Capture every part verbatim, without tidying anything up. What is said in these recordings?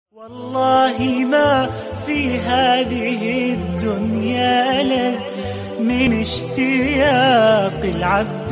والله ما في هذه الدنيا لذ من اشتياق العبد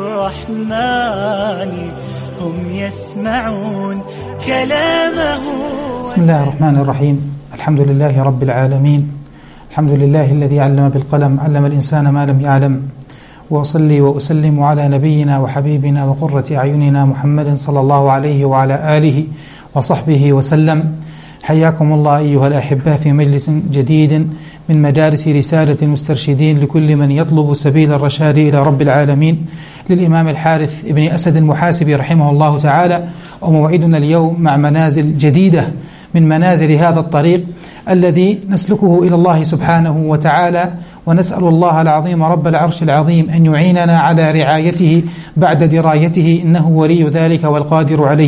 للرحمن هم يسمعون كلامه. بسم الله الرحمن الرحيم. الحمد لله رب العالمين، الحمد لله الذي علم بالقلم علم الإنسان ما لم يعلم، وأصلي وأسلم على نبينا وحبيبنا وقرة أعيننا محمد صلى الله عليه وعلى آله وصحبه وسلم. حياكم الله أيها الأحباء في مجلس جديد من مدارس رسالة المسترشدين لكل من يطلب سبيل الرشاد إلى رب العالمين، للإمام الحارث ابن أسد المحاسبي رحمه الله تعالى. وموعدنا اليوم مع منازل جديدة من منازل هذا الطريق الذي نسلكه إلى الله سبحانه وتعالى، ونسأل الله العظيم رب العرش العظيم أن يعيننا على رعايته بعد درايته، إنه ولي ذلك والقادر عليه.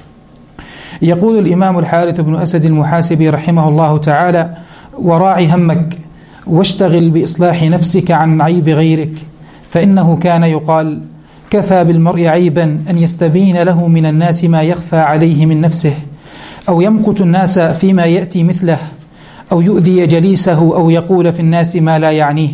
يقول الإمام الحارث بن أسد المحاسبي رحمه الله تعالى: وراعي همك واشتغل بإصلاح نفسك عن عيب غيرك، فإنه كان يقال: كفى بالمرء عيبا أن يستبين له من الناس ما يخفى عليه من نفسه، أو يمقت الناس فيما يأتي مثله، أو يؤذي جليسه، أو يقول في الناس ما لا يعنيه.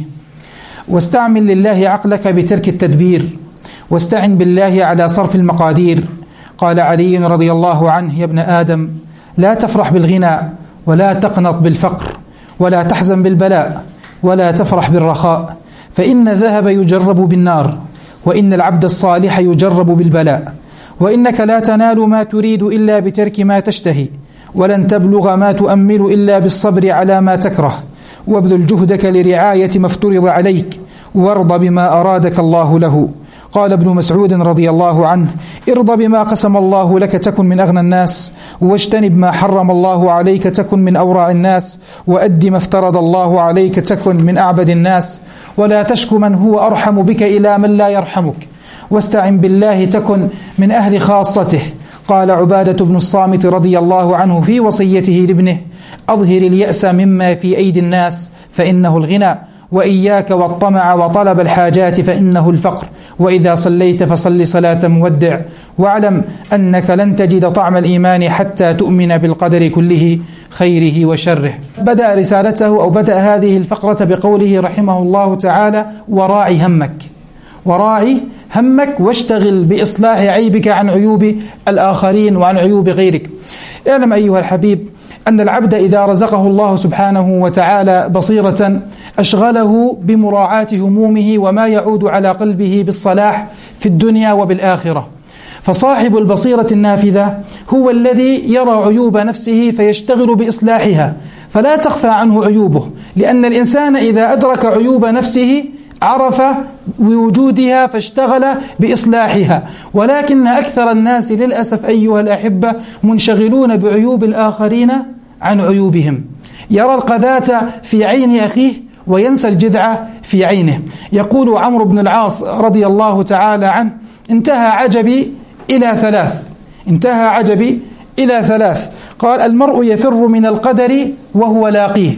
واستعمل لله عقلك بترك التدبير، واستعن بالله على صرف المقادير. قال علي رضي الله عنه: يا ابن آدم، لا تفرح بالغنى، ولا تقنط بالفقر، ولا تحزن بالبلاء، ولا تفرح بالرخاء، فإن الذهب يجرب بالنار، وإن العبد الصالح يجرب بالبلاء، وإنك لا تنال ما تريد إلا بترك ما تشتهي، ولن تبلغ ما تؤمل إلا بالصبر على ما تكره، وابذل جهدك لرعاية ما افترض عليك، وارض بما أرادك الله له. قال ابن مسعود رضي الله عنه: ارض بما قسم الله لك تكن من أغنى الناس، واجتنب ما حرم الله عليك تكن من أورع الناس، وأد ما افترض الله عليك تكن من أعبد الناس، ولا تشك من هو أرحم بك إلى من لا يرحمك، واستعن بالله تكن من أهل خاصته. قال عبادة بن الصامت رضي الله عنه في وصيته لابنه: أظهر اليأس مما في أيدي الناس فإنه الغنى، وإياك والطمع وطلب الحاجات فإنه الفقر، وإذا صليت فصل صلاة مودع، واعلم أنك لن تجد طعم الإيمان حتى تؤمن بالقدر كله خيره وشره. بدأ رسالته أو بدأ هذه الفقرة بقوله رحمه الله تعالى: وراعي همك، وراعي همك واشتغل بإصلاح عيبك عن عيوب الآخرين وعن عيوب غيرك. اعلم أيها الحبيب أن العبد إذا رزقه الله سبحانه وتعالى بصيرة أشغله بمراعاة همومه وما يعود على قلبه بالصلاح في الدنيا وبالآخرة. فصاحب البصيرة النافذة هو الذي يرى عيوب نفسه فيشتغل بإصلاحها، فلا تخفى عنه عيوبه، لأن الإنسان إذا أدرك عيوب نفسه عرف بوجودها فاشتغل بإصلاحها. ولكن أكثر الناس للأسف أيها الأحبة منشغلون بعيوب الآخرين عن عيوبهم. يرى القذاة في عين أخيه وينسى الجذع في عينه. يقول عمرو بن العاص رضي الله تعالى عنه: انتهى عجبي إلى ثلاث انتهى عجبي إلى ثلاث قال: المرء يفر من القدر وهو لاقيه،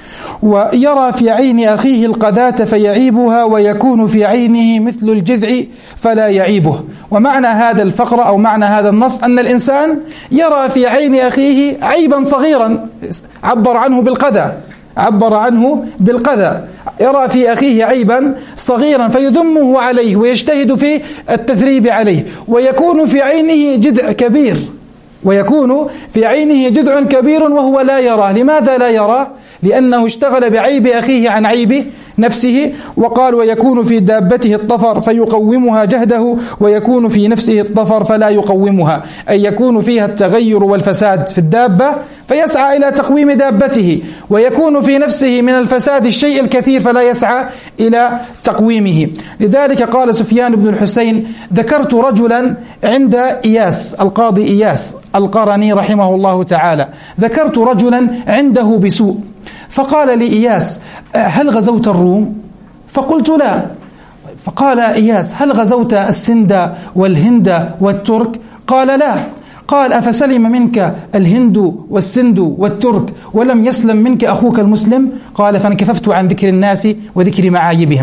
ويرى في عين أخيه القذاة فيعيبها، ويكون في عينه مثل الجذع فلا يعيبه. ومعنى هذا الفقرة أو معنى هذا النص أن الإنسان يرى في عين أخيه عيبا صغيرا، عبر عنه بالقذى عبر عنه بالقذى يرى في أخيه عيبا صغيرا فيذمه عليه ويجتهد في التثريب عليه، ويكون في عينه جذع كبير ويكون في عينه جذع كبير وهو لا يراه. لماذا لا يراه؟ لأنه اشتغل بعيب أخيه عن عيب نفسه. وقال: ويكون في دابته الطفر فيقومها جهده، ويكون في نفسه الطفر فلا يقومها، أي يكون فيها التغير والفساد في الدابة فيسعى إلى تقويم دابته، ويكون في نفسه من الفساد الشيء الكثير فلا يسعى إلى تقويمه. لذلك قال سفيان بن الحسين: ذكرت رجلا عند إياس القاضي إياس القرني رحمه الله تعالى، ذكرت رجلا عنده بسوء، فقال لي إياس: هل غزوت الروم؟ فقلت: لا. فقال إياس: هل غزوت السند والهند والترك؟ قال: لا. قال: أفسلم منك الهند والسند والترك ولم يسلم منك أخوك المسلم؟ قال: فانكففت عن ذكر الناس وذكر معايبهم.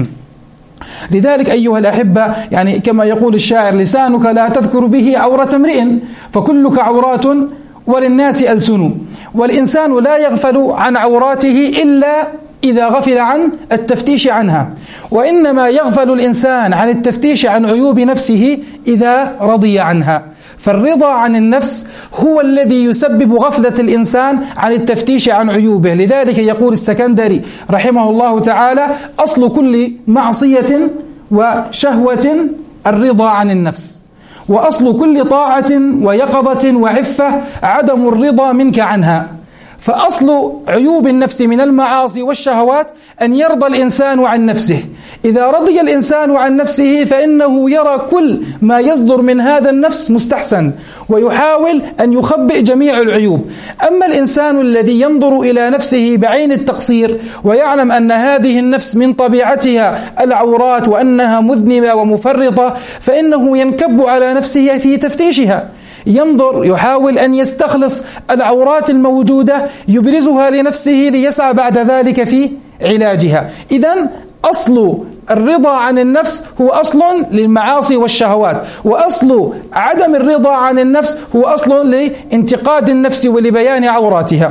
لذلك أيها الأحبة، يعني كما يقول الشاعر: لسانك لا تذكر به عورة امرئ، فكلك عورات وللناس ألسن، والإنسان لا يغفل عن عوراته إلا إذا غفل عن التفتيش عنها، وإنما يغفل الإنسان عن التفتيش عن عيوب نفسه إذا رضي عنها. فالرضا عن النفس هو الذي يسبب غفلة الإنسان عن التفتيش عن عيوبه. لذلك يقول السكندري رحمه الله تعالى: أصل كل معصية وشهوة الرضا عن النفس، وأصل كل طاعة ويقظة وعفة عدم الرضا منك عنها. فأصل عيوب النفس من المعاصي والشهوات أن يرضى الإنسان عن نفسه. إذا رضي الإنسان عن نفسه فإنه يرى كل ما يصدر من هذا النفس مستحسن، ويحاول أن يخبئ جميع العيوب. أما الإنسان الذي ينظر إلى نفسه بعين التقصير ويعلم أن هذه النفس من طبيعتها العورات وأنها مذنبة ومفرطة، فإنه ينكب على نفسه في تفتيشها، ينظر يحاول أن يستخلص العورات الموجودة يبرزها لنفسه ليسعى بعد ذلك في علاجها. إذن أصل الرضا عن النفس هو أصل للمعاصي والشهوات، وأصل عدم الرضا عن النفس هو أصل لانتقاد النفس ولبيان عوراتها.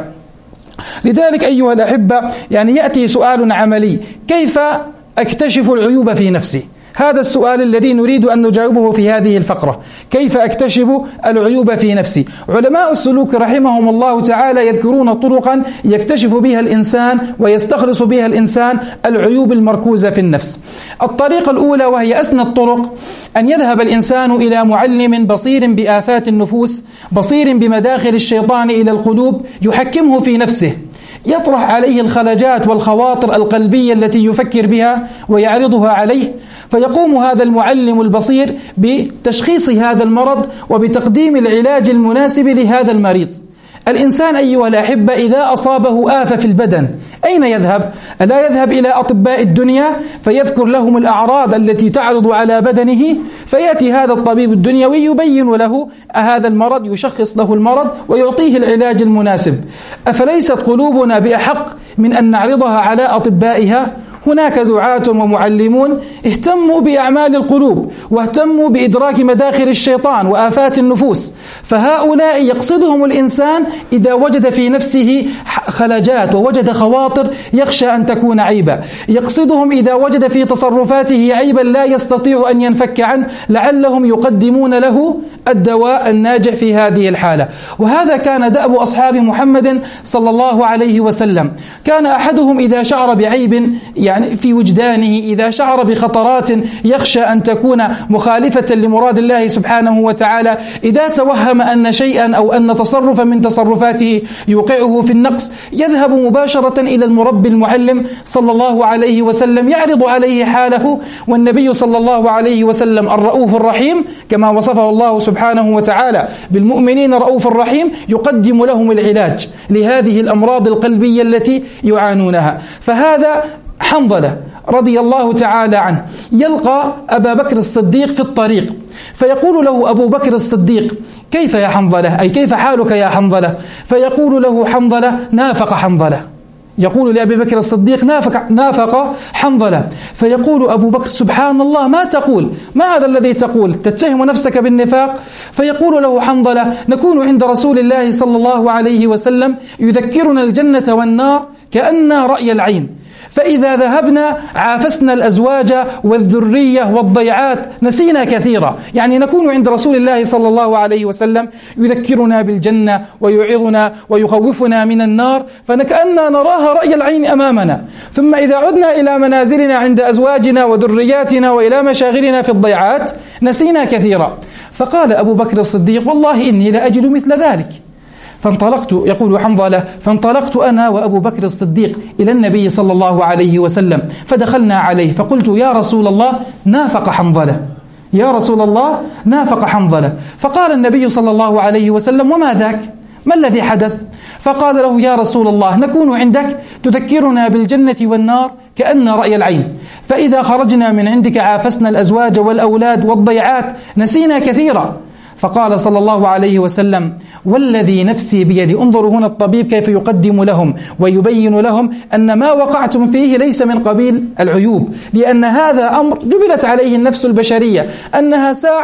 لذلك أيها الأحبة، يعني يأتي سؤال عملي: كيف أكتشف العيوب في نفسي؟ هذا السؤال الذي نريد أن نجاوبه في هذه الفقرة. كيف أكتشف العيوب في نفسي؟ علماء السلوك رحمهم الله تعالى يذكرون طرقا يكتشف بها الإنسان ويستخلص بها الإنسان العيوب المركوزة في النفس. الطريقة الأولى، وهي أسنى الطرق، أن يذهب الإنسان إلى معلم بصير بآفات النفوس، بصير بمداخل الشيطان إلى القلوب، يحكمه في نفسه، يطرح عليه الخلجات والخواطر القلبية التي يفكر بها ويعرضها عليه، فيقوم هذا المعلم البصير بتشخيص هذا المرض وبتقديم العلاج المناسب لهذا المريض. الإنسان أيها الأحبة إذا أصابه آفة في البدن أين يذهب؟ ألا يذهب إلى أطباء الدنيا فيذكر لهم الأعراض التي تعرض على بدنه، فيأتي هذا الطبيب الدنيوي يبين له هذا المرض، يشخص له المرض ويعطيه العلاج المناسب. أفليست قلوبنا بأحق من أن نعرضها على أطبائها؟ هناك دعاة ومعلمون اهتموا بأعمال القلوب واهتموا بإدراك مداخل الشيطان وآفات النفوس، فهؤلاء يقصدهم الإنسان إذا وجد في نفسه خلجات ووجد خواطر يخشى أن تكون عيبا، يقصدهم إذا وجد في تصرفاته عيبا لا يستطيع أن ينفك عنه، لعلهم يقدمون له الدواء الناجع في هذه الحالة. وهذا كان دأب أصحاب محمد صلى الله عليه وسلم. كان أحدهم إذا شعر بعيب يعني في وجدانه، إذا شعر بخطرات يخشى أن تكون مخالفة لمراد الله سبحانه وتعالى، إذا توهم أن شيئا أو أن تصرفا من تصرفاته يوقعه في النقص، يذهب مباشرة إلى المربي المعلم صلى الله عليه وسلم، يعرض عليه حاله. والنبي صلى الله عليه وسلم الرؤوف الرحيم كما وصفه الله سبحانه وتعالى بالمؤمنين رؤوف الرحيم، يقدم لهم العلاج لهذه الأمراض القلبية التي يعانونها. فهذا حنظلة رضي الله تعالى عنه يلقى أبا بكر الصديق في الطريق، فيقول له أبو بكر الصديق: كيف يا حنظلة؟ أي كيف حالك يا حنظلة؟ فيقول له حنظلة: نافق حنظلة. يقول لأبي بكر الصديق: نافق, نافق حنظلة. فيقول أبو بكر: سبحان الله، ما تقول؟ ما هذا الذي تقول؟ تتهم نفسك بالنفاق؟ فيقول له حنظلة: نكون عند رسول الله صلى الله عليه وسلم يذكرنا الجنة والنار كأننا رأي العين، فإذا ذهبنا عافسنا الأزواج والذرية والضيعات نسينا كثيرا. يعني نكون عند رسول الله صلى الله عليه وسلم يذكرنا بالجنة ويعظنا ويخوفنا من النار، فكأننا نراها رأي العين أمامنا، ثم إذا عدنا إلى منازلنا عند أزواجنا وذرياتنا وإلى مشاغلنا في الضيعات نسينا كثيرا. فقال أبو بكر الصديق: والله إني لأجد مثل ذلك. فانطلقت، يقول حنظلة، فانطلقت أنا وأبو بكر الصديق إلى النبي صلى الله عليه وسلم، فدخلنا عليه فقلت: يا رسول الله، نافق حنظلة، يا رسول الله نافق حنظلة. فقال النبي صلى الله عليه وسلم: وما ذاك؟ ما الذي حدث؟ فقال له: يا رسول الله، نكون عندك تذكرنا بالجنة والنار كأن رأي العين، فإذا خرجنا من عندك عافسنا الأزواج والأولاد والضيعات نسينا كثيرا. فقال صلى الله عليه وسلم: والذي نفسي بيده. انظروا هنا الطبيب كيف يقدم لهم ويبين لهم أن ما وقعتم فيه ليس من قبيل العيوب، لأن هذا أمر جبلت عليه النفس البشرية، أنها ساعة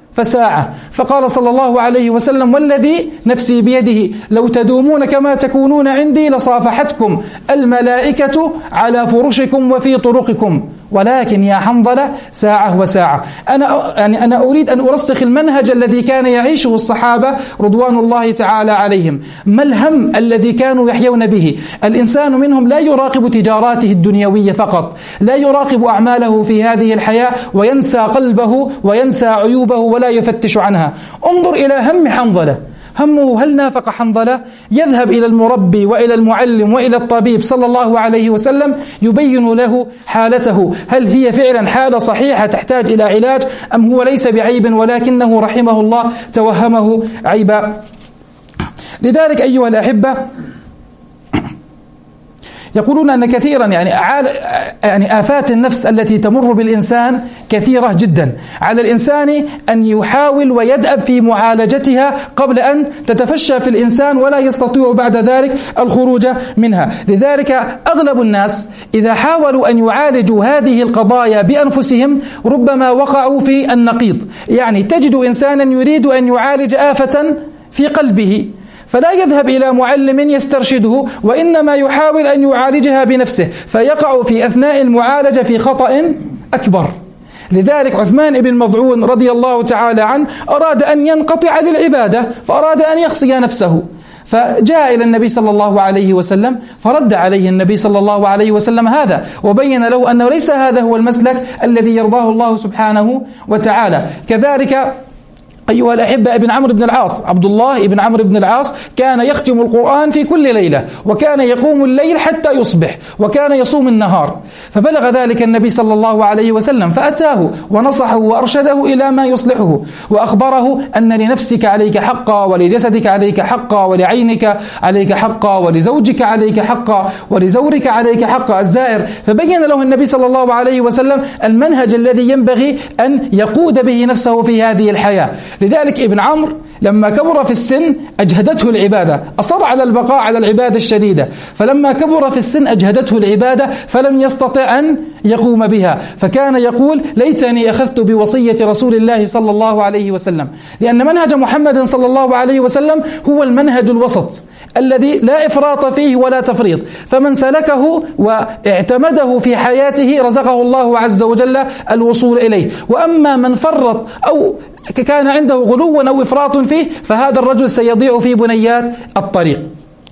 فساعة. فقال صلى الله عليه وسلم: والذي نفسي بيده لو تدومون كما تكونون عندي لصافحتكم الملائكة على فرشكم وفي طرقكم، ولكن يا حنظلة ساعة وساعة. أنا يعني أنا أريد أن أرسخ المنهج الذي كان يعيشه الصحابة رضوان الله تعالى عليهم. ما الهم الذي كانوا يحيون به؟ الإنسان منهم لا يراقب تجاراته الدنيوية فقط، لا يراقب أعماله في هذه الحياة وينسى قلبه وينسى عيوبه ولا يفتش عنها. انظر إلى هم حنظلة، همه هل نافق حنظلة؟ يذهب إلى المربي وإلى المعلم وإلى الطبيب صلى الله عليه وسلم يبين له حالته، هل هي فعلا حالة صحيحة تحتاج إلى علاج أم هو ليس بعيب ولكنه رحمه الله توهمه عيبا. لذلك أيها الأحبة يقولون أن كثيرا يعني يعني آفات النفس التي تمر بالإنسان كثيرة جدا، على الإنسان أن يحاول ويدأب في معالجتها قبل أن تتفشى في الإنسان ولا يستطيع بعد ذلك الخروج منها. لذلك أغلب الناس إذا حاولوا أن يعالجوا هذه القضايا بأنفسهم ربما وقعوا في النقيض. يعني تجد إنسانا يريد أن يعالج آفة في قلبه فلا يذهب إلى معلم يسترشده، وإنما يحاول أن يعالجها بنفسه، فيقع في أثناء المعالجة في خطأ أكبر. لذلك عثمان بن مضعون رضي الله تعالى عنه أراد أن ينقطع للعبادة، فأراد أن يخصي نفسه، فجاء إلى النبي صلى الله عليه وسلم فرد عليه النبي صلى الله عليه وسلم هذا، وبين له أنه ليس هذا هو المسلك الذي يرضاه الله سبحانه وتعالى. كذلك أيها الأحبة ابن عمرو بن العاص، عبد الله ابن عمرو بن العاص كان يختم القرآن في كل ليلة، وكان يقوم الليل حتى يصبح، وكان يصوم النهار. فبلغ ذلك النبي صلى الله عليه وسلم فأتاه ونصحه وأرشده إلى ما يصلحه، وأخبره أن لنفسك عليك حقا، ولجسدك عليك حقا، ولعينك عليك حقا، ولزوجك عليك حقا، ولزورك عليك حقا الزائر. فبين له النبي صلى الله عليه وسلم المنهج الذي ينبغي أن يقود به نفسه في هذه الحياة. لذلك ابن عمرو لما كبر في السن أجهدته العبادة، أصر على البقاء على العبادة الشديدة، فلما كبر في السن أجهدته العبادة فلم يستطع أن يقوم بها، فكان يقول: ليتني أخذت بوصية رسول الله صلى الله عليه وسلم. لأن منهج محمد صلى الله عليه وسلم هو المنهج الوسط الذي لا إفراط فيه ولا تفريط، فمن سلكه واعتمده في حياته رزقه الله عز وجل الوصول إليه. وأما من فرط أو كان عنده غلو أو إفراط فيه فهذا الرجل سيضيع في بنيات الطريق.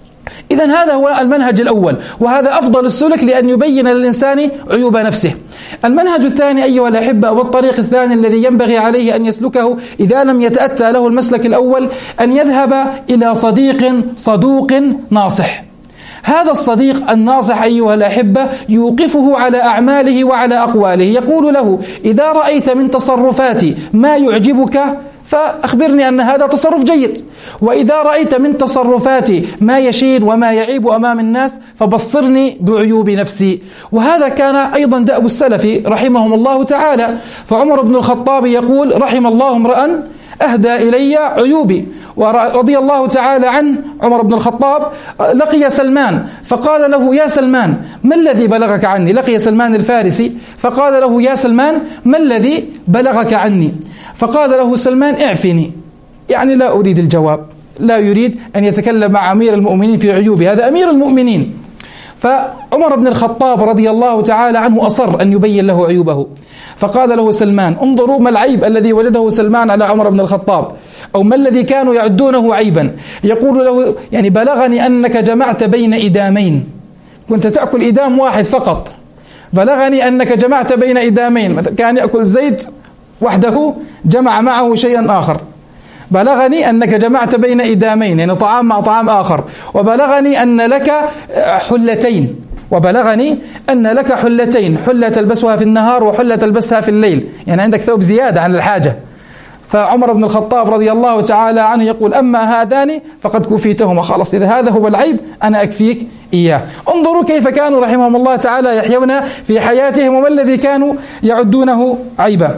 إذن هذا هو المنهج الأول، وهذا أفضل السلك لأن يبين للإنسان عيوب نفسه. المنهج الثاني أيها الأحبة والطريق الثاني الذي ينبغي عليه أن يسلكه إذا لم يتأتى له المسلك الأول أن يذهب إلى صديق صدوق ناصح. هذا الصديق الناصح أيها الأحبة يوقفه على أعماله وعلى أقواله، يقول له: إذا رأيت من تصرفاتي ما يعجبك فأخبرني أن هذا تصرف جيد، وإذا رأيت من تصرفاتي ما يشين وما يعيب أمام الناس فبصرني بعيوب نفسي. وهذا كان أيضا دأب السلف رحمهم الله تعالى. فعمر بن الخطاب يقول: رحم الله امرأ أهدى إلي عيوبي. ورضي الله تعالى عن عمر بن الخطاب لقي سلمان فقال له: يا سلمان ما الذي بلغك عني؟ لقي سلمان الفارسي فقال له: يا سلمان ما الذي بلغك عني؟ فقال له سلمان: اعفني، يعني لا أريد الجواب، لا يريد أن يتكلم مع أمير المؤمنين في عيوبه، هذا أمير المؤمنين. فعمر بن الخطاب رضي الله تعالى عنه أصر أن يبين له عيوبه، فقال له سلمان: انظروا ما العيب الذي وجده سلمان على عمر بن الخطاب، أو ما الذي كانوا يعدونه عيبا. يقول له: يعني بلغني أنك جمعت بين إدامين، كنت تأكل إدام واحد فقط، بلغني أنك جمعت بين إدامين، كان يأكل زيت وحده جمع معه شيئا آخر. بلغني أنك جمعت بين إدامين، يعني طعام مع طعام آخر. وبلغني أن لك حلتين، وبلغني أن لك حلتين، حلة تلبسها في النهار وحلة تلبسها في الليل، يعني عندك ثوب زيادة عن الحاجة. فعمر بن الخطاب رضي الله تعالى عنه يقول: أما هذان فقد كفيتهما، خلاص إذا هذا هو العيب أنا أكفيك إياه. انظروا كيف كانوا رحمهم الله تعالى يحيون في حياتهم وما الذي كانوا يعدونه عيبا.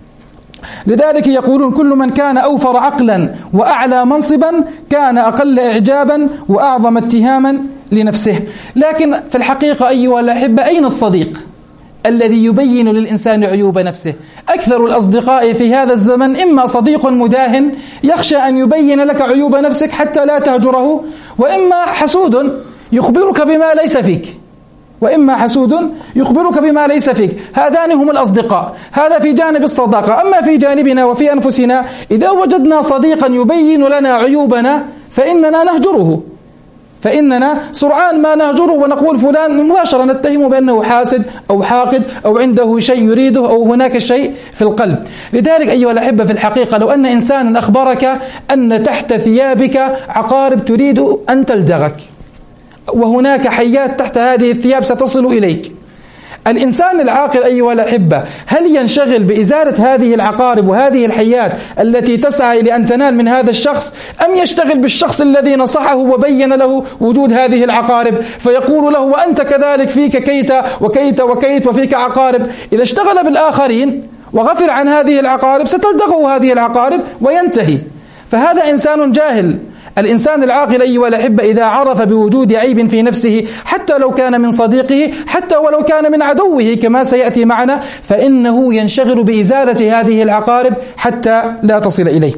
لذلك يقولون: كل من كان أوفر عقلا وأعلى منصبا كان أقل إعجابا وأعظم اتهاما لنفسه. لكن في الحقيقة أيها الأحبة أين الصديق؟ الذي يبين للإنسان عيوب نفسه. أكثر الأصدقاء في هذا الزمن إما صديق مداهن يخشى أن يبين لك عيوب نفسك حتى لا تهجره، وإما حسود يخبرك بما ليس فيك وإما حسود يخبرك بما ليس فيك. هذان هم الأصدقاء. هذا في جانب الصداقة. أما في جانبنا وفي أنفسنا، إذا وجدنا صديقا يبين لنا عيوبنا فإننا نهجره، فإننا سرعان ما نهجره ونقول فلان مباشرة نتهمه بأنه حاسد أو حاقد أو عنده شيء يريده أو هناك شيء في القلب. لذلك أيها الأحبة، في الحقيقة لو أن إنسانا أخبرك أن تحت ثيابك عقارب تريد أن تلدغك وهناك حيات تحت هذه الثياب ستصل إليك، الإنسان العاقل أيها الأحبة هل ينشغل بإزالة هذه العقارب وهذه الحيات التي تسعى إلى أن تنال من هذا الشخص، أم يشتغل بالشخص الذي نصحه وبين له وجود هذه العقارب فيقول له وأنت كذلك فيك كيت وكيت وكيت وفيك عقارب؟ إذا اشتغل بالآخرين وغفل عن هذه العقارب ستلدغه هذه العقارب وينتهي. فهذا إنسان جاهل. الإنسان العاقل أيها الأحبة إذا عرف بوجود عيب في نفسه حتى لو كان من صديقه، حتى ولو كان من عدوه كما سيأتي معنا، فإنه ينشغل بإزالة هذه العقارب حتى لا تصل إليه.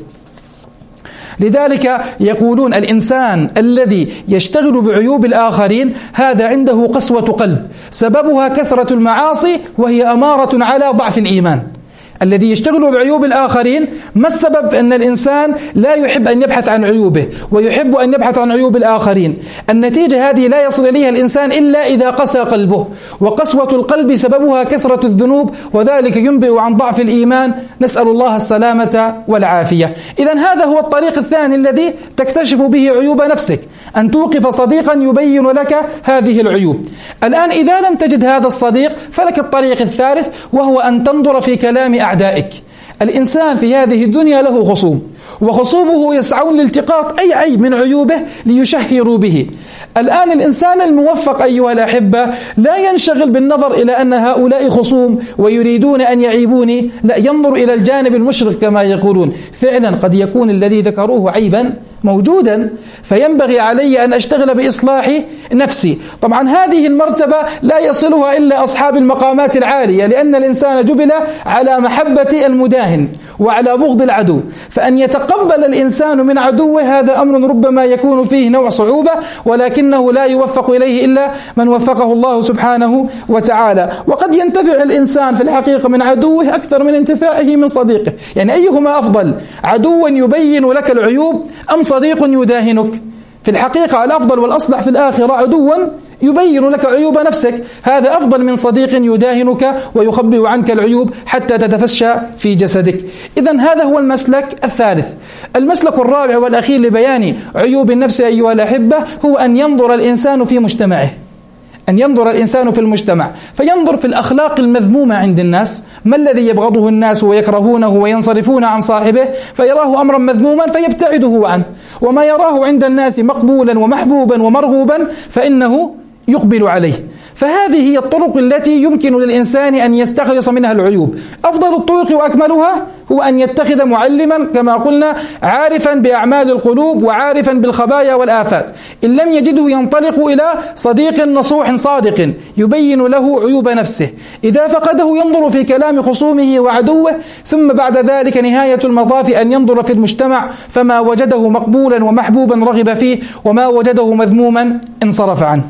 لذلك يقولون الإنسان الذي يشتغل بعيوب الآخرين هذا عنده قسوة قلب سببها كثرة المعاصي وهي أمارة على ضعف الإيمان. الذي يشتغل بعيوب الآخرين، ما السبب؟ أن الإنسان لا يحب أن يبحث عن عيوبه ويحب أن يبحث عن عيوب الآخرين. النتيجة هذه لا يصل إليها الإنسان إلا إذا قسى قلبه، وقسوة القلب سببها كثرة الذنوب وذلك ينبئ عن ضعف الإيمان. نسأل الله السلامة والعافية. إذن هذا هو الطريق الثاني الذي تكتشف به عيوب نفسك، أن توقف صديقا يبين لك هذه العيوب. الآن إذا لم تجد هذا الصديق فلك الطريق الثالث، وهو أن تنظر في كلام أعدائك. الإنسان في هذه الدنيا له خصوم، وخصومه يسعون لالتقاط أي عيب من عيوبه ليشهروا به. الآن الإنسان الموفق أيها الأحبة لا ينشغل بالنظر إلى أن هؤلاء خصوم ويريدون أن يعيبوني، لا، ينظر إلى الجانب المشرق كما يقولون. فعلا قد يكون الذي ذكروه عيبا موجودا، فينبغي علي أن أشتغل بإصلاح نفسي. طبعا هذه المرتبة لا يصلها إلا أصحاب المقامات العالية، لأن الإنسان جبل على محبة المداهن وعلى بغض العدو، فأن يتقبل الإنسان من عدوه هذا أمر ربما يكون فيه نوع صعوبة، ولكنه لا يوفق إليه إلا من وفقه الله سبحانه وتعالى. وقد ينتفع الإنسان في الحقيقة من عدوه أكثر من انتفاعه من صديقه. يعني أيهما أفضل، عدو يبين لك العيوب أم صديق يداهنك؟ في الحقيقة الأفضل والأصلح في الآخرة عدوا يبين لك عيوب نفسك، هذا أفضل من صديق يداهنك ويخبئ عنك العيوب حتى تتفشى في جسدك. إذن هذا هو المسلك الثالث. المسلك الرابع والأخير لبيان عيوب النفس أيها الأحبة هو أن ينظر الإنسان في مجتمعه، أن ينظر الإنسان في المجتمع، فينظر في الأخلاق المذمومة عند الناس، ما الذي يبغضه الناس ويكرهونه وينصرفون عن صاحبه، فيراه أمرا مذموما فيبتعده عنه، وما يراه عند الناس مقبولا ومحبوبا ومرغوبا فإنه يقبل عليه. فهذه هي الطرق التي يمكن للإنسان أن يستخلص منها العيوب. أفضل الطرق وأكملها هو أن يتخذ معلما كما قلنا عارفا بأعمال القلوب وعارفا بالخبايا والآفات. إن لم يجده ينطلق إلى صديق نصوح صادق يبين له عيوب نفسه. إذا فقده ينظر في كلام خصومه وعدوه، ثم بعد ذلك نهاية المطاف أن ينظر في المجتمع، فما وجده مقبولا ومحبوبا رغب فيه، وما وجده مذموما انصرف عنه.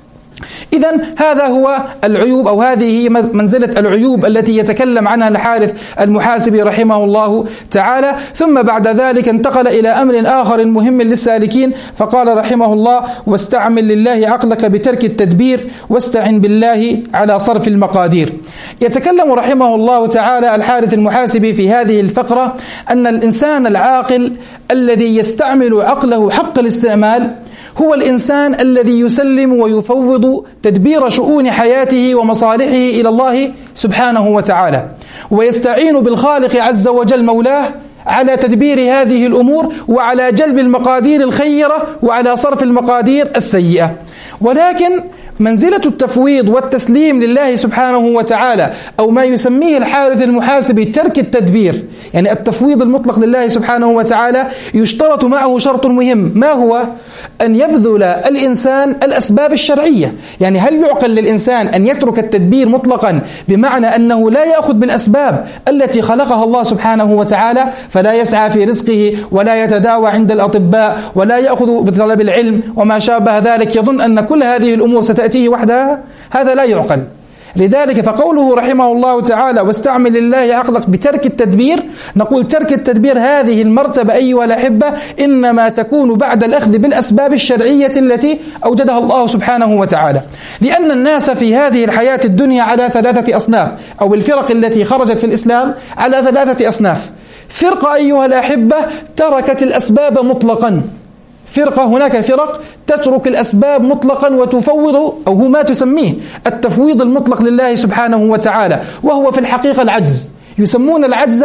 إذن هذا هو العيوب، أو هذه هي منزلة العيوب التي يتكلم عنها الحارث المحاسبي رحمه الله تعالى. ثم بعد ذلك انتقل إلى أمر آخر مهم للسالكين، فقال رحمه الله: واستعمل لله عقلك بترك التدبير واستعن بالله على صرف المقادير. يتكلم رحمه الله تعالى الحارث المحاسبي في هذه الفقرة أن الإنسان العاقل الذي يستعمل عقله حق الاستعمال هو الإنسان الذي يسلم ويفوض تدبير شؤون حياته ومصالحه إلى الله سبحانه وتعالى، ويستعين بالخالق عز وجل مولاه على تدبير هذه الأمور وعلى جلب المقادير الخيرة وعلى صرف المقادير السيئة. ولكن منزلة التفويض والتسليم لله سبحانه وتعالى، أو ما يسميه الحارث المحاسبي ترك التدبير، يعني التفويض المطلق لله سبحانه وتعالى يشترط معه شرط مهم، ما هو؟ أن يبذل الإنسان الأسباب الشرعية. يعني هل يعقل للإنسان أن يترك التدبير مطلقا بمعنى أنه لا يأخذ بالأسباب التي خلقها الله سبحانه وتعالى، فلا يسعى في رزقه ولا يتداوى عند الأطباء ولا يأخذ بطلب العلم وما شابه ذلك، يظن أن كل هذه الأمور ستأتيه وحدها؟ هذا لا يعقل. لذلك فقوله رحمه الله تعالى واستعمل الله عقلك بترك التدبير، نقول ترك التدبير هذه المرتبة أيها الأحبة إنما تكون بعد الأخذ بالأسباب الشرعية التي أوجدها الله سبحانه وتعالى، لأن الناس في هذه الحياة الدنيا على ثلاثة أصناف، أو الفرق التي خرجت في الإسلام على ثلاثة أصناف. فرقة أيها الأحبة تركت الأسباب مطلقا، فرقة هناك فرق تترك الأسباب مطلقا وتفوض، أو هو ما تسميه التفويض المطلق لله سبحانه وتعالى، وهو في الحقيقة العجز. يسمون العجز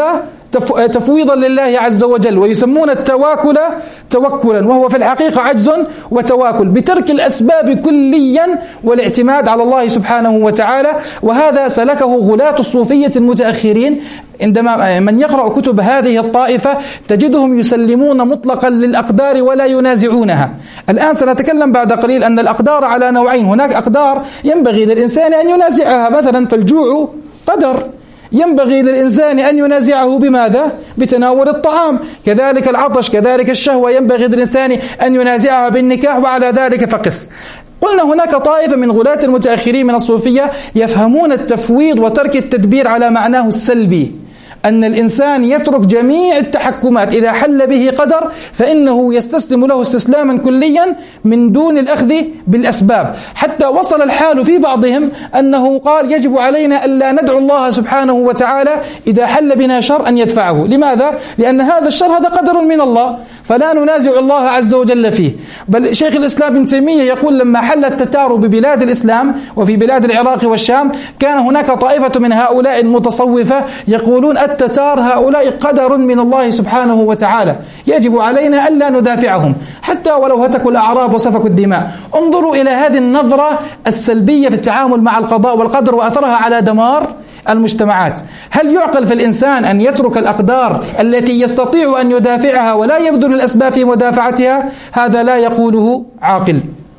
تفويضا لله عز وجل، ويسمون التواكل توكلا، وهو في الحقيقة عجز وتواكل بترك الأسباب كليا والاعتماد على الله سبحانه وتعالى. وهذا سلكه غلاة الصوفية المتأخرين. عندما من يقرأ كتب هذه الطائفة تجدهم يسلمون مطلقا للأقدار ولا ينازعونها. الآن سنتكلم بعد قليل أن الأقدار على نوعين، هناك أقدار ينبغي للإنسان أن ينازعها، مثلا فالجوع قدر ينبغي للإنسان أن ينازعه بماذا؟ بتناول الطعام. كذلك العطش، كذلك الشهوة ينبغي للإنسان أن ينازعها بالنكاح، وعلى ذلك فقس. قلنا هناك طائفة من غلاة المتأخرين من الصوفية يفهمون التفويض وترك التدبير على معناه السلبي، أن الإنسان يترك جميع التحكمات، إذا حل به قدر فإنه يستسلم له استسلاما كليا من دون الأخذ بالأسباب، حتى وصل الحال في بعضهم أنه قال يجب علينا ألا ندعو الله سبحانه وتعالى إذا حل بنا شر أن يدفعه. لماذا؟ لأن هذا الشر هذا قدر من الله، فلا ننازع الله عز وجل فيه. بل شيخ الإسلام ابن تيمية يقول لما حل التتار ببلاد الإسلام وفي بلاد العراق والشام، كان هناك طائفة من هؤلاء المتصوفة يقولون التتار هؤلاء قدر من الله سبحانه وتعالى، يجب علينا ألا ندافعهم حتى ولو هتكوا الأعراض وسفكوا الدماء. انظروا إلى هذه النظرة السلبية في التعامل مع القضاء والقدر وأثرها على دمار المجتمعات. هل يعقل في الإنسان أن يترك الأقدار التي يستطيع أن يدافعها ولا يبذل الأسباب في مدافعتها؟ هذا لا يقوله عاقل.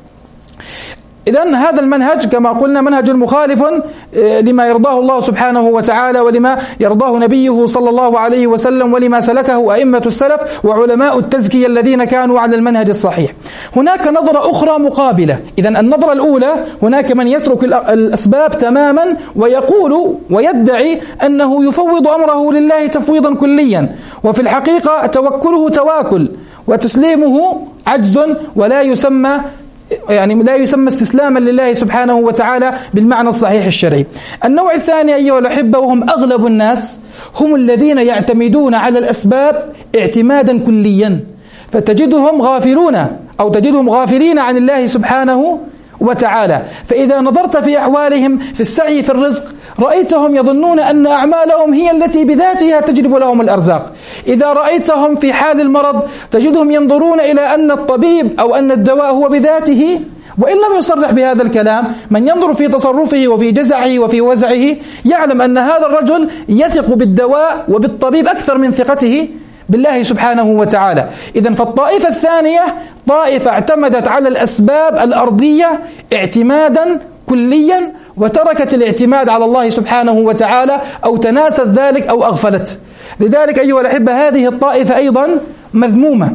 إذن هذا المنهج كما قلنا منهج مخالف لما يرضاه الله سبحانه وتعالى ولما يرضاه نبيه صلى الله عليه وسلم ولما سلكه أئمة السلف وعلماء التزكية الذين كانوا على المنهج الصحيح. هناك نظرة أخرى مقابلة. إذن النظرة الأولى هناك من يترك الأسباب تماما ويقول ويدعي أنه يفوض أمره لله تفويضا كليا، وفي الحقيقة توكله تواكل وتسليمه عجز، ولا يسمى يعني لا يسمى استسلاما لله سبحانه وتعالى بالمعنى الصحيح الشرعي. النوع الثاني أيها الأحبة وهم أغلب الناس، هم الذين يعتمدون على الأسباب اعتمادا كليا، فتجدهم غافلون أو تجدهم غافلين عن الله سبحانه وتعالى. فإذا نظرت في أحوالهم في السعي في الرزق رأيتهم يظنون أن أعمالهم هي التي بذاتها تجلب لهم الأرزاق. إذا رأيتهم في حال المرض تجدهم ينظرون إلى أن الطبيب أو أن الدواء هو بذاته، وإن لم يصرح بهذا الكلام من ينظر في تصرفه وفي جزعه وفي وزعه يعلم أن هذا الرجل يثق بالدواء وبالطبيب أكثر من ثقته بالله سبحانه وتعالى. إذن فالطائفة الثانية طائفة اعتمدت على الأسباب الأرضية اعتمادا كليا وتركت الاعتماد على الله سبحانه وتعالى أو تناست ذلك أو أغفلت. لذلك أيها الأحبة هذه الطائفة أيضا مذمومة.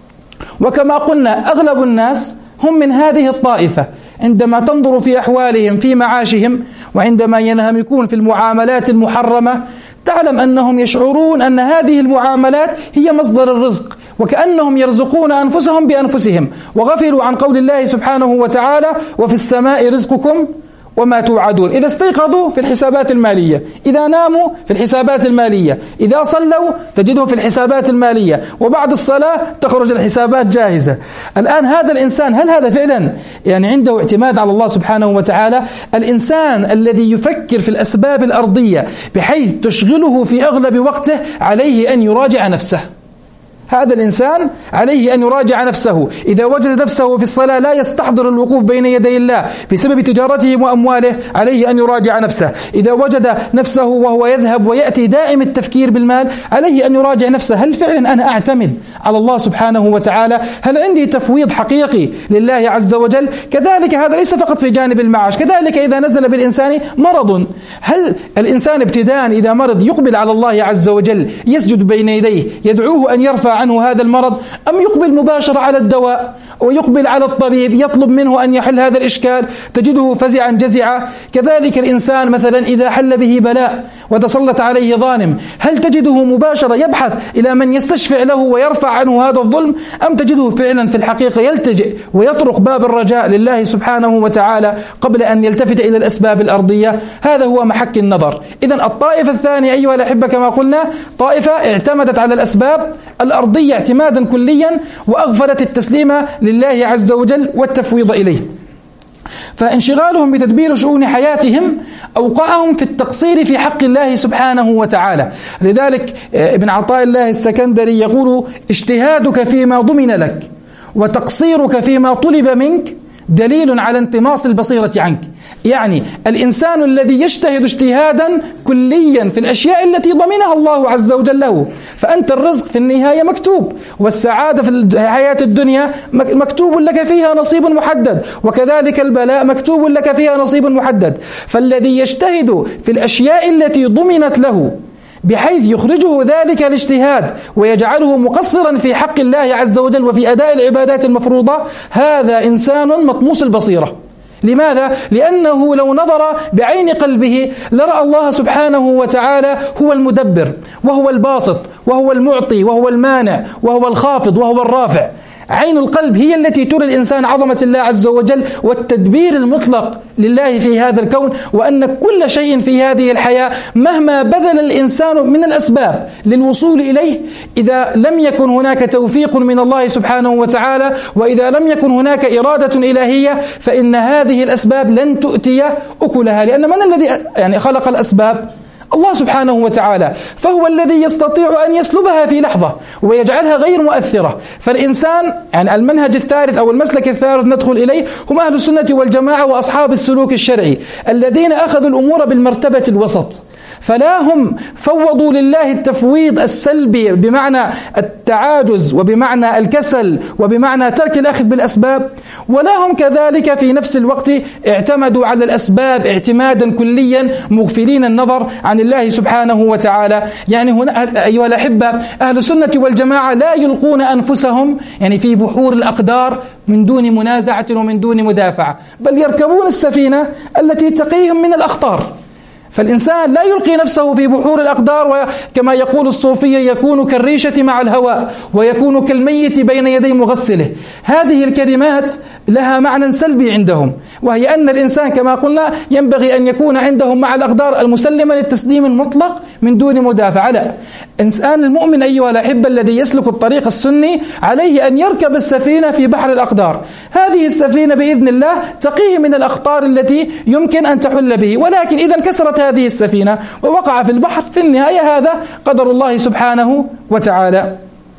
وكما قلنا أغلب الناس هم من هذه الطائفة. عندما تنظر في أحوالهم في معاشهم وعندما ينهمكون في المعاملات المحرمة تعلم أنهم يشعرون أن هذه المعاملات هي مصدر الرزق، وكأنهم يرزقون أنفسهم بأنفسهم، وغفلوا عن قول الله سبحانه وتعالى وفي السماء رزقكم وما توعدون. إذا استيقظوا في الحسابات المالية، إذا ناموا في الحسابات المالية، إذا صلوا تجدهم في الحسابات المالية، وبعد الصلاة تخرج الحسابات جاهزة. الآن هذا الإنسان هل هذا فعلا يعني عنده اعتماد على الله سبحانه وتعالى؟ الإنسان الذي يفكر في الأسباب الأرضية بحيث تشغله في أغلب وقته عليه أن يراجع نفسه. هذا الإنسان عليه أن يراجع نفسه. إذا وجد نفسه في الصلاة لا يستحضر الوقوف بين يدي الله بسبب تجارته وأمواله، عليه أن يراجع نفسه. إذا وجد نفسه وهو يذهب ويأتي دائم التفكير بالمال، عليه أن يراجع نفسه. هل فعلا أنا أعتمد على الله سبحانه وتعالى؟ هل عندي تفويض حقيقي لله عز وجل؟ كذلك هذا ليس فقط في جانب المعاش، كذلك إذا نزل بالإنسان مرض، هل الإنسان ابتداء إذا مرض يقبل على الله عز وجل يسجد بين يديه يدعوه أن يرفع عنه هذا المرض، أم يقبل مباشرة على الدواء ويقبل على الطبيب يطلب منه أن يحل هذا الإشكال؟ تجده فزعا جزعا. كذلك الإنسان مثلا إذا حل به بلاء وتسلط عليه ظالم، هل تجده مباشرة يبحث إلى من يستشفع له ويرفع عنه هذا الظلم، أم تجده فعلا في الحقيقة يلتجئ ويطرق باب الرجاء لله سبحانه وتعالى قبل أن يلتفت إلى الأسباب الأرضية؟ هذا هو محك النظر. إذن الطائفة الثانية أيها الأحبة كما قلنا طائفة اعتمدت على الأسباب الأرضية اعتمادا كليا وأغفلت التسليم لله عز وجل والتفويض إليه. فانشغالهم بتدبير شؤون حياتهم أوقعهم في التقصير في حق الله سبحانه وتعالى. لذلك ابن عطاء الله السكندري يقول: اجتهادك فيما ضمن لك وتقصيرك فيما طلب منك دليل على انطماس البصيرة عنك. يعني الإنسان الذي يجتهد اجتهادا كليا في الأشياء التي ضمنها الله عز وجل له، فأنت الرزق في النهاية مكتوب، والسعادة في الحياة الدنيا مكتوب لك فيها نصيب محدد، وكذلك البلاء مكتوب لك فيها نصيب محدد. فالذي يجتهد في الأشياء التي ضمنت له بحيث يخرجه ذلك الاجتهاد ويجعله مقصرا في حق الله عز وجل وفي أداء العبادات المفروضة، هذا إنسان مطموس البصيرة. لماذا؟ لأنه لو نظر بعين قلبه لرأى الله سبحانه وتعالى هو المدبر وهو الباسط وهو المعطي وهو المانع وهو الخافض وهو الرافع. عين القلب هي التي ترى الإنسان عظمة الله عز وجل والتدبير المطلق لله في هذا الكون، وأن كل شيء في هذه الحياة مهما بذل الإنسان من الأسباب للوصول إليه، إذا لم يكن هناك توفيق من الله سبحانه وتعالى وإذا لم يكن هناك إرادة إلهية فإن هذه الأسباب لن تؤتي أكلها. لأن من الذي يعني خلق الأسباب؟ الله سبحانه وتعالى، فهو الذي يستطيع أن يسلبها في لحظة ويجعلها غير مؤثرة. فالإنسان يعني المنهج الثالث أو المسلك الثالث ندخل إليه هم أهل السنة والجماعة وأصحاب السلوك الشرعي الذين أخذوا الأمور بالمرتبة الوسط، فلا هم فوضوا لله التفويض السلبي بمعنى التعاجز وبمعنى الكسل وبمعنى ترك الأخذ بالأسباب، ولا هم كذلك في نفس الوقت اعتمدوا على الأسباب اعتمادا كليا مغفلين النظر عن الله سبحانه وتعالى. يعني هنا أيها الأحبة أهل السنة والجماعة لا يلقون أنفسهم يعني في بحور الأقدار من دون منازعة ومن دون مدافعة، بل يركبون السفينة التي تقيهم من الأخطار. فالإنسان لا يلقي نفسه في بحور الأقدار، وكما يقول الصوفية يكون كالريشة مع الهواء ويكون كالميت بين يدي مغسله. هذه الكلمات لها معنى سلبي عندهم، وهي أن الإنسان كما قلنا ينبغي أن يكون عندهم مع الأقدار المسلمة للتسليم المطلق من دون مدافع. لا، إنسان المؤمن أيها الأحبة الذي يسلك الطريق السني عليه أن يركب السفينة في بحر الأقدار. هذه السفينة بإذن الله تقيه من الأخطار التي يمكن أن تحل به، ولكن إذا انكسرت هذه السفينة ووقع في البحر في النهاية هذا قدر الله سبحانه وتعالى.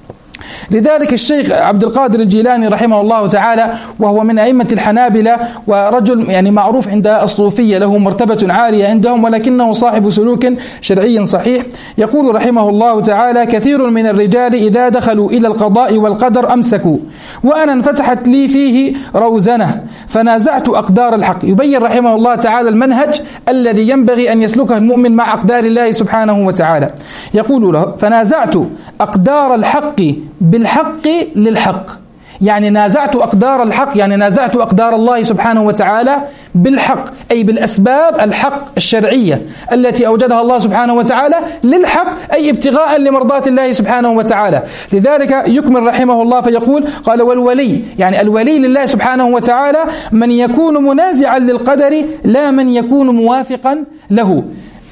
لذلك الشيخ عبد القادر الجيلاني رحمه الله تعالى وهو من أئمة الحنابلة ورجل يعني معروف عند الصوفية له مرتبة عالية عندهم ولكنه صاحب سلوك شرعي صحيح، يقول رحمه الله تعالى: كثير من الرجال إذا دخلوا إلى القضاء والقدر أمسكوا وأنا انفتحت لي فيه روزنة فنازعت أقدار الحق. يبين رحمه الله تعالى المنهج الذي ينبغي أن يسلكه المؤمن مع أقدار الله سبحانه وتعالى. يقول له: فنازعت أقدار الحق بالحق للحق. يعني نازعت أقدار الحق، يعني نازعت أقدار الله سبحانه وتعالى بالحق، أي بالأسباب الحق الشرعية التي أوجدها الله سبحانه وتعالى للحق، أي ابتغاء لمرضاة الله سبحانه وتعالى. لذلك يكمل رحمه الله فيقول: قال: والولي، يعني الولي لله سبحانه وتعالى من يكون منازعا للقدر لا من يكون موافقا له.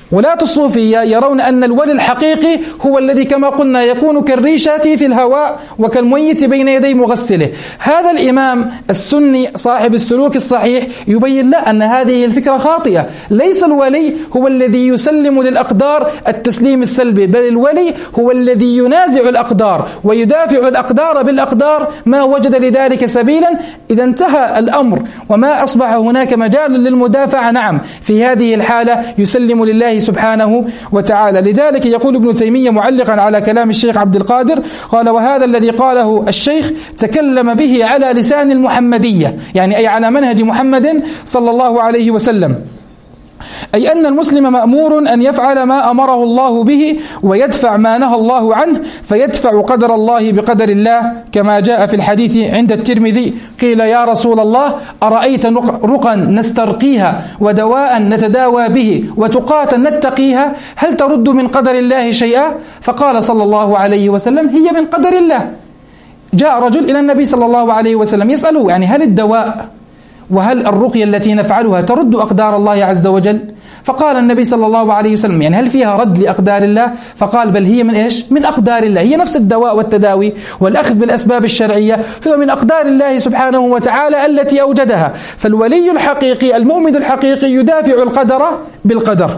ولاة الصوفية يرون أن الولي الحقيقي هو الذي كما قلنا يكون كالريشة في الهواء وكالميت بين يدي مغسله. هذا الإمام السني صاحب السلوك الصحيح يبين لا أن هذه الفكرة خاطئة. ليس الولي هو الذي يسلم للأقدار التسليم السلبي، بل الولي هو الذي ينازع الأقدار ويدافع الأقدار بالأقدار ما وجد لذلك سبيلا. إذا انتهى الأمر وما أصبح هناك مجال للمدافعة، نعم في هذه الحالة يسلم لله سبحانه وتعالى. لذلك يقول ابن تيمية معلقا على كلام الشيخ عبد القادر قال: وهذا الذي قاله الشيخ تكلم به على لسان المحمدية، يعني أي على منهج محمد صلى الله عليه وسلم، أي أن المسلم مأمور أن يفعل ما أمره الله به ويدفع ما نهى الله عنه، فيدفع قدر الله بقدر الله، كما جاء في الحديث عند الترمذي: قيل يا رسول الله أرأيت رقا نسترقيها ودواء نتداوى به وتقاتا نتقيها هل ترد من قدر الله شيئا؟ فقال صلى الله عليه وسلم: هي من قدر الله. جاء رجل إلى النبي صلى الله عليه وسلم يسأله يعني هل الدواء وهل الرقية التي نفعلها ترد أقدار الله عز وجل؟ فقال النبي صلى الله عليه وسلم: يعني هل فيها رد لأقدار الله؟ فقال: بل هي من إيش؟ من أقدار الله. هي نفس الدواء والتداوي والأخذ بالأسباب الشرعية هو من أقدار الله سبحانه وتعالى التي أوجدها. فالولي الحقيقي المؤمن الحقيقي يدافع القدر بالقدر.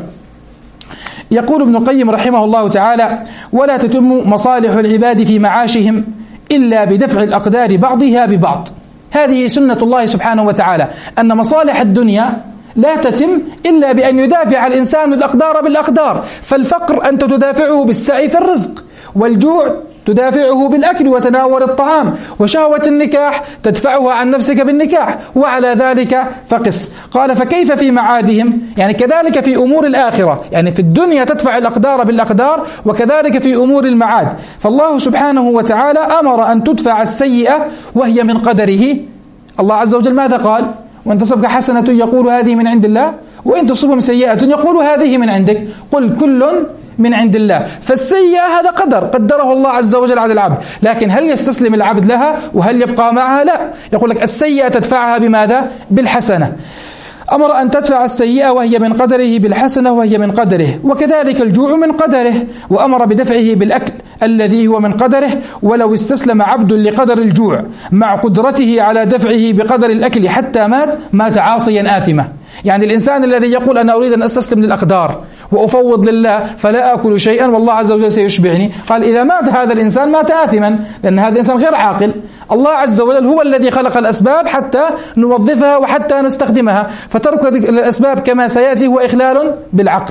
يقول ابن القيم رحمه الله تعالى: ولا تتم مصالح العباد في معاشهم إلا بدفع الأقدار بعضها ببعض. هذه سنة الله سبحانه وتعالى، أن مصالح الدنيا لا تتم إلا بأن يدافع الإنسان الأقدار بالأقدار. فالفقر أنت تدافعه بالسعي في الرزق، والجوع تدافعه بالأكل وتناول الطعام، وشهوة النكاح تدفعها عن نفسك بالنكاح، وعلى ذلك فقس. قال: فكيف في معادهم؟ يعني كذلك في أمور الآخرة، يعني في الدنيا تدفع الأقدار بالأقدار، وكذلك في أمور المعاد. فالله سبحانه وتعالى أمر أن تدفع السيئة وهي من قدره. الله عز وجل ماذا قال؟ وإن تصبك حسنة يقول هذه من عند الله، وإن تصبهم سيئة يقول هذه من عندك، قل كل من عند الله. فالسيئة هذا قدر قدره الله عز وجل على العبد، لكن هل يستسلم العبد لها وهل يبقى معها؟ لا. يقول لك السيئة تدفعها بماذا؟ بالحسنة. أمر أن تدفع السيئة وهي من قدره بالحسنة وهي من قدره. وكذلك الجوع من قدره، وأمر بدفعه بالأكل الذي هو من قدره. ولو استسلم عبد لقدر الجوع مع قدرته على دفعه بقدر الأكل حتى مات مات عاصيا آثما. يعني الإنسان الذي يقول أنا أريد أن أستسلم للأقدار وأفوض لله فلا أكل شيئا والله عز وجل سيشبعني، قال إذا مات هذا الإنسان مات آثما، لأن هذا الإنسان غير عاقل. الله عز وجل هو الذي خلق الأسباب حتى نوظفها وحتى نستخدمها، فترك الأسباب كما سيأتي هو إخلال بالعقل.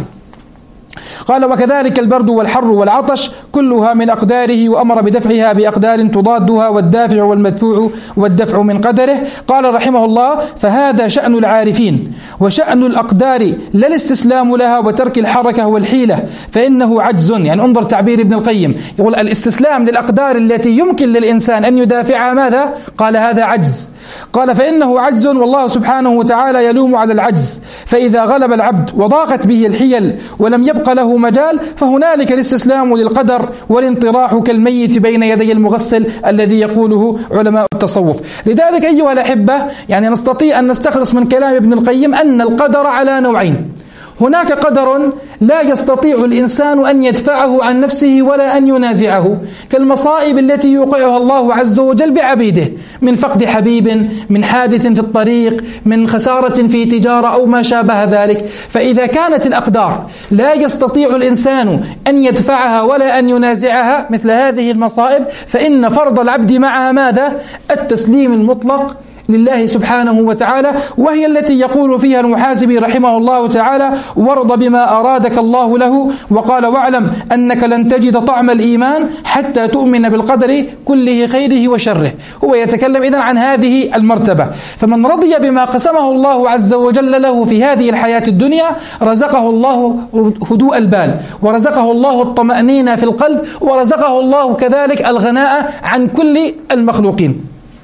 قال: وكذلك البرد والحر والعطش كلها من أقداره، وأمر بدفعها بأقدار تضادها، والدافع والمدفوع والدفع من قدره. قال رحمه الله: فهذا شأن العارفين، وشأن الأقدار لا الاستسلام لها وترك الحركة والحيلة، فإنه عجز. يعني انظر تعبير ابن القيم، يقول الاستسلام للأقدار التي يمكن للإنسان أن يدافعها ماذا؟ قال هذا عجز. قال: فإنه عجز، والله سبحانه وتعالى يلوم على العجز. فإذا غلب العبد وضاقت به الحيل ولم يبق له مجال فهنالك الاستسلام للقدر والانطراح كالميت بين يدي المغسل الذي يقوله علماء التصوف. لذلك أيها الأحبة، يعني نستطيع أن نستخلص من كلام ابن القيم أن القدر على نوعين. هناك قدر لا يستطيع الإنسان أن يدفعه عن نفسه ولا أن ينازعه، كالمصائب التي يوقعها الله عز وجل بعبيده، من فقد حبيب، من حادث في الطريق، من خسارة في تجارة أو ما شابه ذلك. فإذا كانت الأقدار لا يستطيع الإنسان أن يدفعها ولا أن ينازعها مثل هذه المصائب، فإن فرض العبد معها ماذا؟ التسليم المطلق لله سبحانه وتعالى، وهي التي يقول فيها المحاسبي رحمه الله تعالى: وارض بما أرادك الله له، وقال: واعلم أنك لن تجد طعم الإيمان حتى تؤمن بالقدر كله خيره وشره. هو يتكلم إذن عن هذه المرتبة. فمن رضي بما قسمه الله عز وجل له في هذه الحياة الدنيا رزقه الله هدوء البال، ورزقه الله الطمأنينة في القلب، ورزقه الله كذلك الغناء عن كل المخلوقين.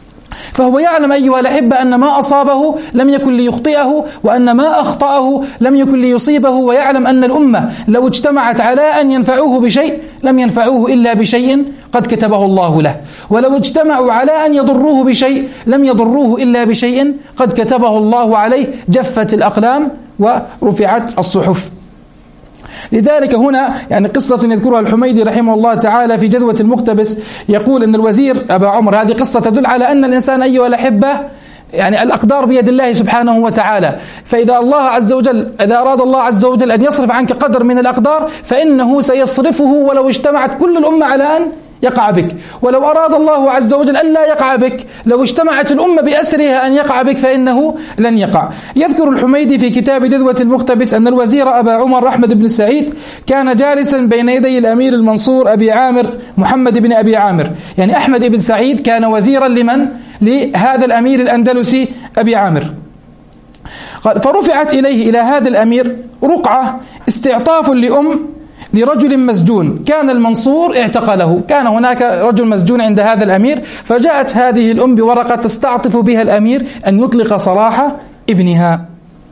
فهو يعلم أيها الأحبة أن ما أصابه لم يكن ليخطئه، وأن ما أخطأه لم يكن ليصيبه، ويعلم أن الأمة لو اجتمعت على أن ينفعوه بشيء لم ينفعوه إلا بشيء قد كتبه الله له، ولو اجتمعوا على أن يضروه بشيء لم يضروه إلا بشيء قد كتبه الله عليه. جفت الأقلام ورفعت الصحف. لذلك هنا يعني قصة يذكرها الحميدي رحمه الله تعالى في جدوة المقتبس، يقول أن الوزير أبا عمر، هذه قصة تدل على أن الإنسان أيها الأحبة يعني الأقدار بيد الله سبحانه وتعالى، فإذا الله عز وجل إذا أراد الله عز وجل أن يصرف عنك قدر من الأقدار فإنه سيصرفه ولو اجتمعت كل الأمة على أن يقع بك، ولو أراد الله عز وجل أن لا يقع بك لو اجتمعت الأمة بأسرها أن يقع بك فإنه لن يقع. يذكر الحميدي في كتاب جدوة المقتبس أن الوزير أبا عمر أحمد بن سعيد كان جالسا بين يدي الأمير المنصور أبي عامر محمد بن أبي عامر، يعني أحمد بن سعيد كان وزيرا لمن؟ لهذا الأمير الأندلسي أبي عامر. فرفعت إليه إلى هذا الأمير رقعة استعطاف لأم لرجل مسجون، كان المنصور اعتقله، كان هناك رجل مسجون عند هذا الأمير، فجاءت هذه الأم بورقة تستعطف بها الأمير أن يطلق سراح ابنها.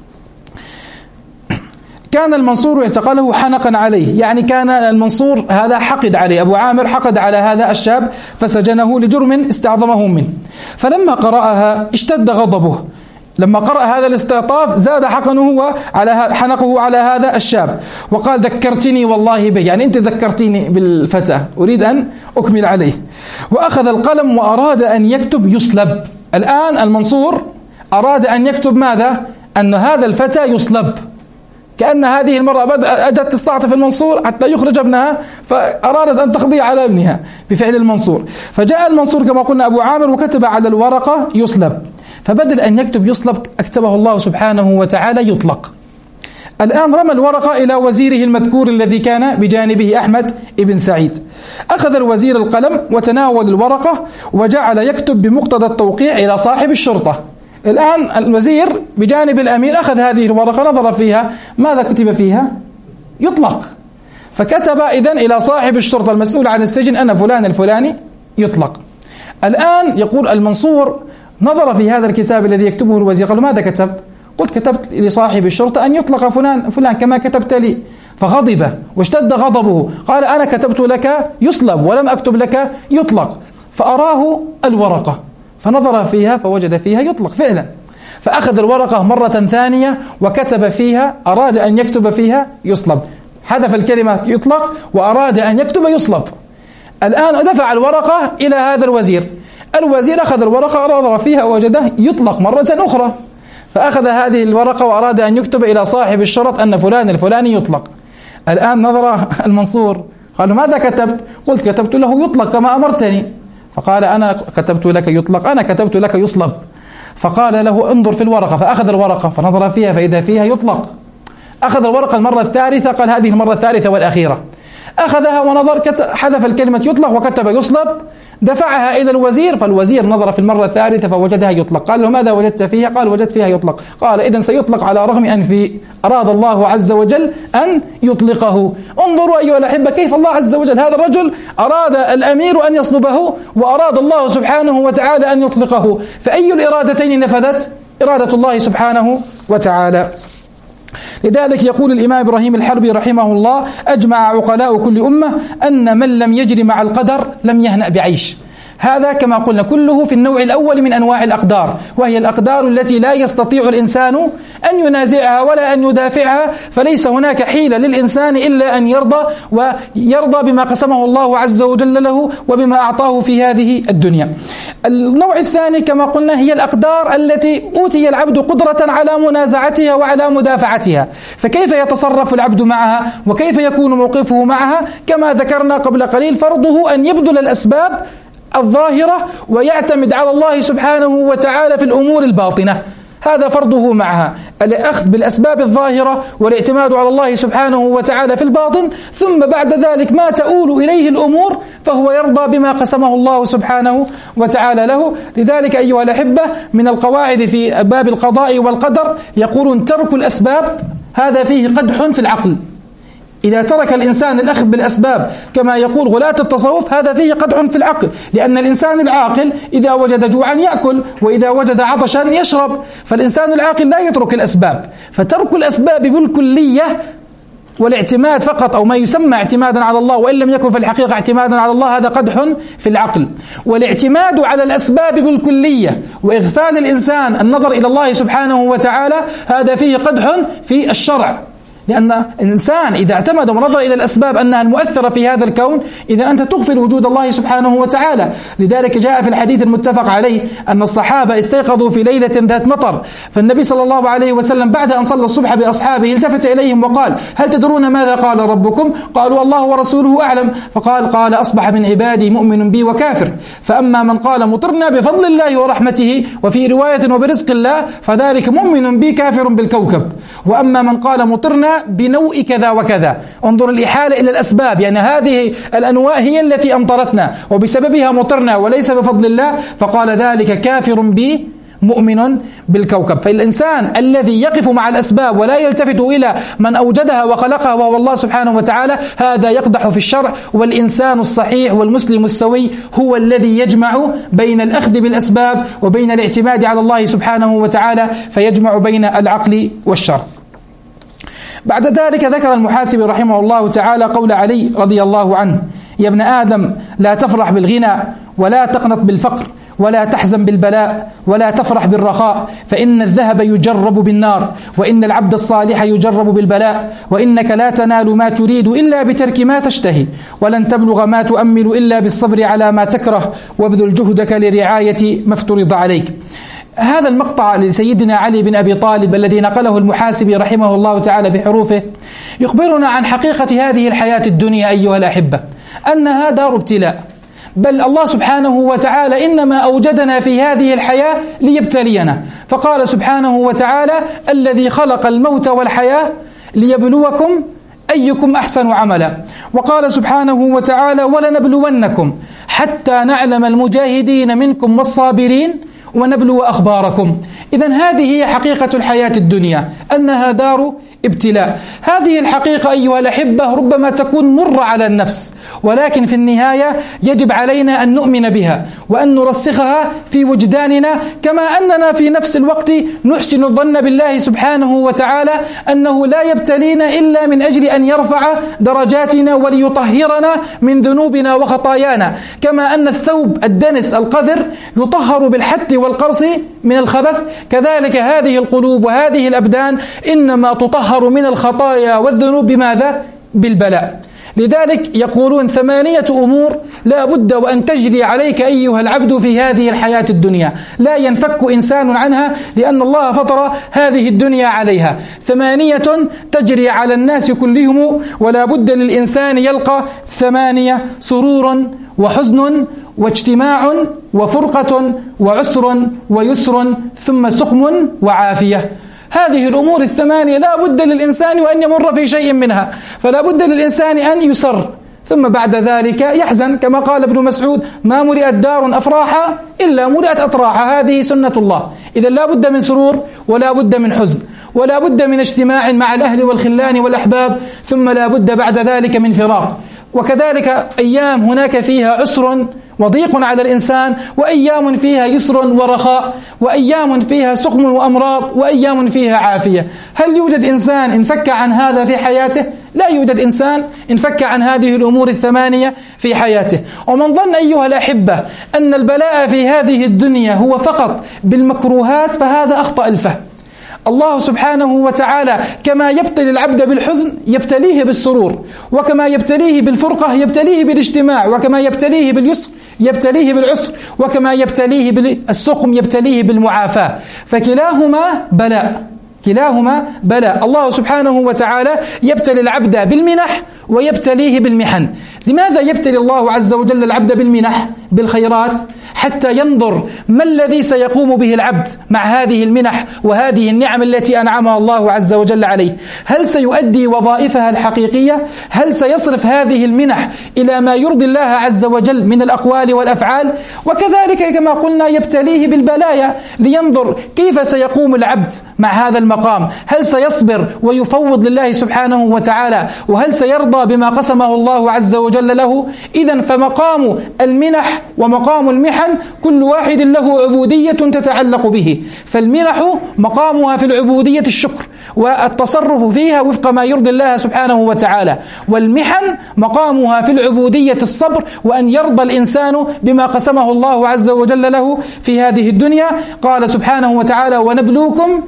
كان المنصور اعتقله حنقا عليه، يعني كان المنصور هذا حقد عليه، أبو عامر حقد على هذا الشاب فسجنه لجرم استعظمه منه. فلما قرأها اشتد غضبه، لما قرأ هذا الاستعطاف زاد حقنه على حنقه على هذا الشاب، وقال ذكرتني والله به، يعني أنت ذكرتني بالفتى أريد أن أكمل عليه. وأخذ القلم وأراد أن يكتب يصلب. الآن المنصور أراد أن يكتب ماذا؟ أن هذا الفتى يصلب، كأن هذه المرأة أجت تستعطف المنصور حتى يخرج ابنها، فأرادت أن تقضي على ابنها بفعل المنصور. فجاء المنصور كما قلنا أبو عامر وكتب على الورقة يصلب، فبدل أن يكتب يصلب أكتبه الله سبحانه وتعالى يطلق. الآن رمى الورقة إلى وزيره المذكور الذي كان بجانبه أحمد بن سعيد. أخذ الوزير القلم وتناول الورقة وجعل يكتب بمقتضى التوقيع إلى صاحب الشرطة. الآن الوزير بجانب الأمير أخذ هذه الورقة نظر فيها، ماذا كتب فيها؟ يطلق. فكتب إذن إلى صاحب الشرطة المسؤول عن السجن أن فلان الفلاني يطلق. الآن يقول المنصور نظر في هذا الكتاب الذي يكتبه الوزير، قال ماذا كتبت؟ قلت كتبت لصاحب الشرطة أن يطلق فلان فلان كما كتبت لي. فغضب واشتد غضبه، قال أنا كتبت لك يصلب ولم أكتب لك يطلق. فأراه الورقة فنظر فيها فوجد فيها يطلق فعلا، فأخذ الورقة مرة ثانية وكتب فيها، أراد أن يكتب فيها يصلب، حذف الكلمة يطلق وأراد أن يكتب يصلب. الآن دفع الورقة إلى هذا الوزير، الوزير أخذ الورقة نظر فيها ووجده يطلق مرة أخرى، فأخذ هذه الورقة وأراد أن يكتب إلى صاحب الشرط أن فلان الفلاني يطلق. الآن نظر المنصور قال ماذا كتبت؟ قلت كتبت له يطلق كما أمرتني. فقال أنا كتبت لك يطلق، أنا كتبت لك يصلب. فقال له انظر في الورقة، فأخذ الورقة فنظر فيها فإذا فيها يطلق. أخذ الورقة المرة الثالثة، قال هذه المرة الثالثة والأخيرة. أخذها ونظر حذف الكلمة يطلق وكتب يصلب، دفعها إلى الوزير، فالوزير نظر في المرة الثالثة فوجدها يطلق. قال له ماذا وجدت فيها؟ قال وجدت فيها يطلق. قال إذن سيطلق على رغم أنفي، أراد الله عز وجل أن يطلقه. انظروا أيها الأحبة كيف الله عز وجل، هذا الرجل أراد الأمير أن يصلبه وأراد الله سبحانه وتعالى أن يطلقه، فأي الإرادتين نفذت؟ إرادة الله سبحانه وتعالى. لذلك يقول الإمام إبراهيم الحربي رحمه الله أجمع عقلاء كل أمة أن من لم يجري مع القدر لم يهنأ بعيش. هذا كما قلنا كله في النوع الأول من أنواع الأقدار، وهي الأقدار التي لا يستطيع الإنسان أن ينازعها ولا أن يدافعها، فليس هناك حيلة للإنسان إلا أن يرضى، ويرضى بما قسمه الله عز وجل له وبما أعطاه في هذه الدنيا. النوع الثاني كما قلنا هي الأقدار التي أوتي العبد قدرة على منازعتها وعلى مدافعتها، فكيف يتصرف العبد معها وكيف يكون موقفه معها؟ كما ذكرنا قبل قليل فرضه أن يبذل الأسباب الظاهرة ويعتمد على الله سبحانه وتعالى في الأمور الباطنة، هذا فرضه معها، الأخذ بالأسباب الظاهرة والاعتماد على الله سبحانه وتعالى في الباطن، ثم بعد ذلك ما تؤول إليه الأمور فهو يرضى بما قسمه الله سبحانه وتعالى له. لذلك أيها الأحبة من القواعد في باب القضاء والقدر يقولون ترك الأسباب هذا فيه قدح في العقل. إذا ترك الإنسان الأخذ بالأسباب كما يقول غلاة التصوف هذا فيه قدح في العقل، لأن الإنسان العاقل إذا وجد جوعا يأكل وإذا وجد عطشا يشرب، فالإنسان العاقل لا يترك الأسباب. فترك الأسباب بالكلية والاعتماد فقط أو ما يسمى اعتمادا على الله وإن لم يكن في الحقيقة اعتمادا على الله هذا قدح في العقل. والاعتماد على الأسباب بالكلية وإغفال الإنسان النظر إلى الله سبحانه وتعالى هذا فيه قدح في الشرع. لأن الإنسان إذا اعتمد ونظر إلى الأسباب أنها المؤثرة في هذا الكون، إذا أنت تغفل وجود الله سبحانه وتعالى. لذلك جاء في الحديث المتفق عليه أن الصحابة استيقظوا في ليلة ذات مطر، فالنبي صلى الله عليه وسلم بعد أن صلى الصبح بأصحابه التفت إليهم وقال: هل تدرون ماذا قال ربكم؟ قالوا: الله ورسوله أعلم. فقال: قال: أصبح من عبادي مؤمن بي وكافر، فأما من قال مطرنا بفضل الله ورحمته، وفي رواية وبرزق الله، فذلك مؤمن بي كافر بالكوكب. وأما من قال مطرنا بنوء كذا وكذا. انظر الإحالة إلى الأسباب، يعني هذه الأنواع هي التي أمطرتنا وبسببها مطرنا وليس بفضل الله، فقال ذلك كافر بي مؤمن بالكوكب. فالإنسان الذي يقف مع الأسباب ولا يلتفت إلى من أوجدها وخلقها وهو الله سبحانه وتعالى، هذا يقدح في الشرع. والإنسان الصحيح والمسلم السوي هو الذي يجمع بين الأخذ بالأسباب وبين الاعتماد على الله سبحانه وتعالى، فيجمع بين العقل والشرع. بعد ذلك ذكر المحاسبي رحمه الله تعالى قول علي رضي الله عنه: يا ابن آدم لا تفرح بالغنى ولا تقنط بالفقر ولا تحزن بالبلاء ولا تفرح بالرخاء، فإن الذهب يجرب بالنار وإن العبد الصالح يجرب بالبلاء، وإنك لا تنال ما تريد إلا بترك ما تشتهي، ولن تبلغ ما تؤمل إلا بالصبر على ما تكره، وابذل جهدك لرعاية ما افترض عليك. هذا المقطع لسيدنا علي بن أبي طالب الذي نقله المحاسبي رحمه الله تعالى بحروفه يخبرنا عن حقيقة هذه الحياة الدنيا أيها الأحبة، أنها دار ابتلاء، بل الله سبحانه وتعالى إنما أوجدنا في هذه الحياة ليبتلينا. فقال سبحانه وتعالى: الذي خلق الموت والحياة ليبلوكم أيكم أحسن عملا. وقال سبحانه وتعالى: ولنبلونكم حتى نعلم المجاهدين منكم والصابرين ونبلو أخباركم. إذن هذه هي حقيقة الحياة الدنيا، أنها دار ابتلاء. هذه الحقيقة أيها الأحبة ربما تكون مرة على النفس، ولكن في النهاية يجب علينا أن نؤمن بها وأن نرسخها في وجداننا، كما أننا في نفس الوقت نحسن الظن بالله سبحانه وتعالى أنه لا يبتلينا إلا من أجل أن يرفع درجاتنا وليطهرنا من ذنوبنا وخطايانا، كما أن الثوب الدنس القذر يطهر بالحت والقرص من الخبث، كذلك هذه القلوب وهذه الأبدان إنما تطهر من الخطايا والذنوب بماذا؟ بالبلاء. لذلك يقولون ثمانية أمور لا بد وأن تجري عليك أيها العبد في هذه الحياة الدنيا، لا ينفك إنسان عنها، لأن الله فطر هذه الدنيا عليها. ثمانية تجري على الناس كلهم، ولا بد للإنسان يلقى ثمانية: سرور وحزن واجتماع وفرقة وعسر ويسر ثم سقم وعافية. هذه الأمور الثمانية لا بد للإنسان وأن يمر في شيء منها، فلا بد للإنسان أن يسر ثم بعد ذلك يحزن، كما قال ابن مسعود: ما ملئت دار أفراحا إلا ملئت أطراحا. هذه سنة الله. إذا لا بد من سرور ولا بد من حزن ولا بد من اجتماع مع الأهل والخلان والأحباب، ثم لا بد بعد ذلك من فراق. وكذلك أيام هناك فيها عسر وضيق على الإنسان، وأيام فيها يسر ورخاء، وأيام فيها سقم وأمراض، وأيام فيها عافية. هل يوجد إنسان انفك عن هذا في حياته؟ لا يوجد إنسان انفك عن هذه الأمور الثمانية في حياته. ومن ظن أيها الأحبة أن البلاء في هذه الدنيا هو فقط بالمكروهات فهذا أخطأ الفهم. الله سبحانه وتعالى كما يبتلي العبد بالحزن يبتليه بالسرور، وكما يبتليه بالفرقة يبتليه بالاجتماع، وكما يبتليه باليسر يبتليه بالعسر، وكما يبتليه بالسقم يبتليه بالمعافاة. فكلاهما بلاء، كلاهما بلاء. الله سبحانه وتعالى يبتلي العبد بالمنح ويبتليه بالمحن. لماذا يبتلي الله عز وجل العبد بالمنح بالخيرات؟ حتى ينظر ما الذي سيقوم به العبد مع هذه المنح وهذه النعم التي أنعمها الله عز وجل عليه. هل سيؤدي وظائفها الحقيقية؟ هل سيصرف هذه المنح إلى ما يرضي الله عز وجل من الأقوال والأفعال؟ وكذلك كما قلنا يبتليه بالبلايا لينظر كيف سيقوم العبد مع هذا المقام. هل سيصبر ويفوض لله سبحانه وتعالى؟ وهل سيرضى بما قسمه الله عز وجل له؟ إذن فمقام المنح ومقام المحن كل واحد له عبودية تتعلق به. فالمنح مقامها في العبودية الشكر والتصرف فيها وفق ما يرضي الله سبحانه وتعالى، والمحن مقامها في العبودية الصبر، وأن يرضى الإنسان بما قسمه الله عز وجل له في هذه الدنيا. قال سبحانه وتعالى: ونبلوكم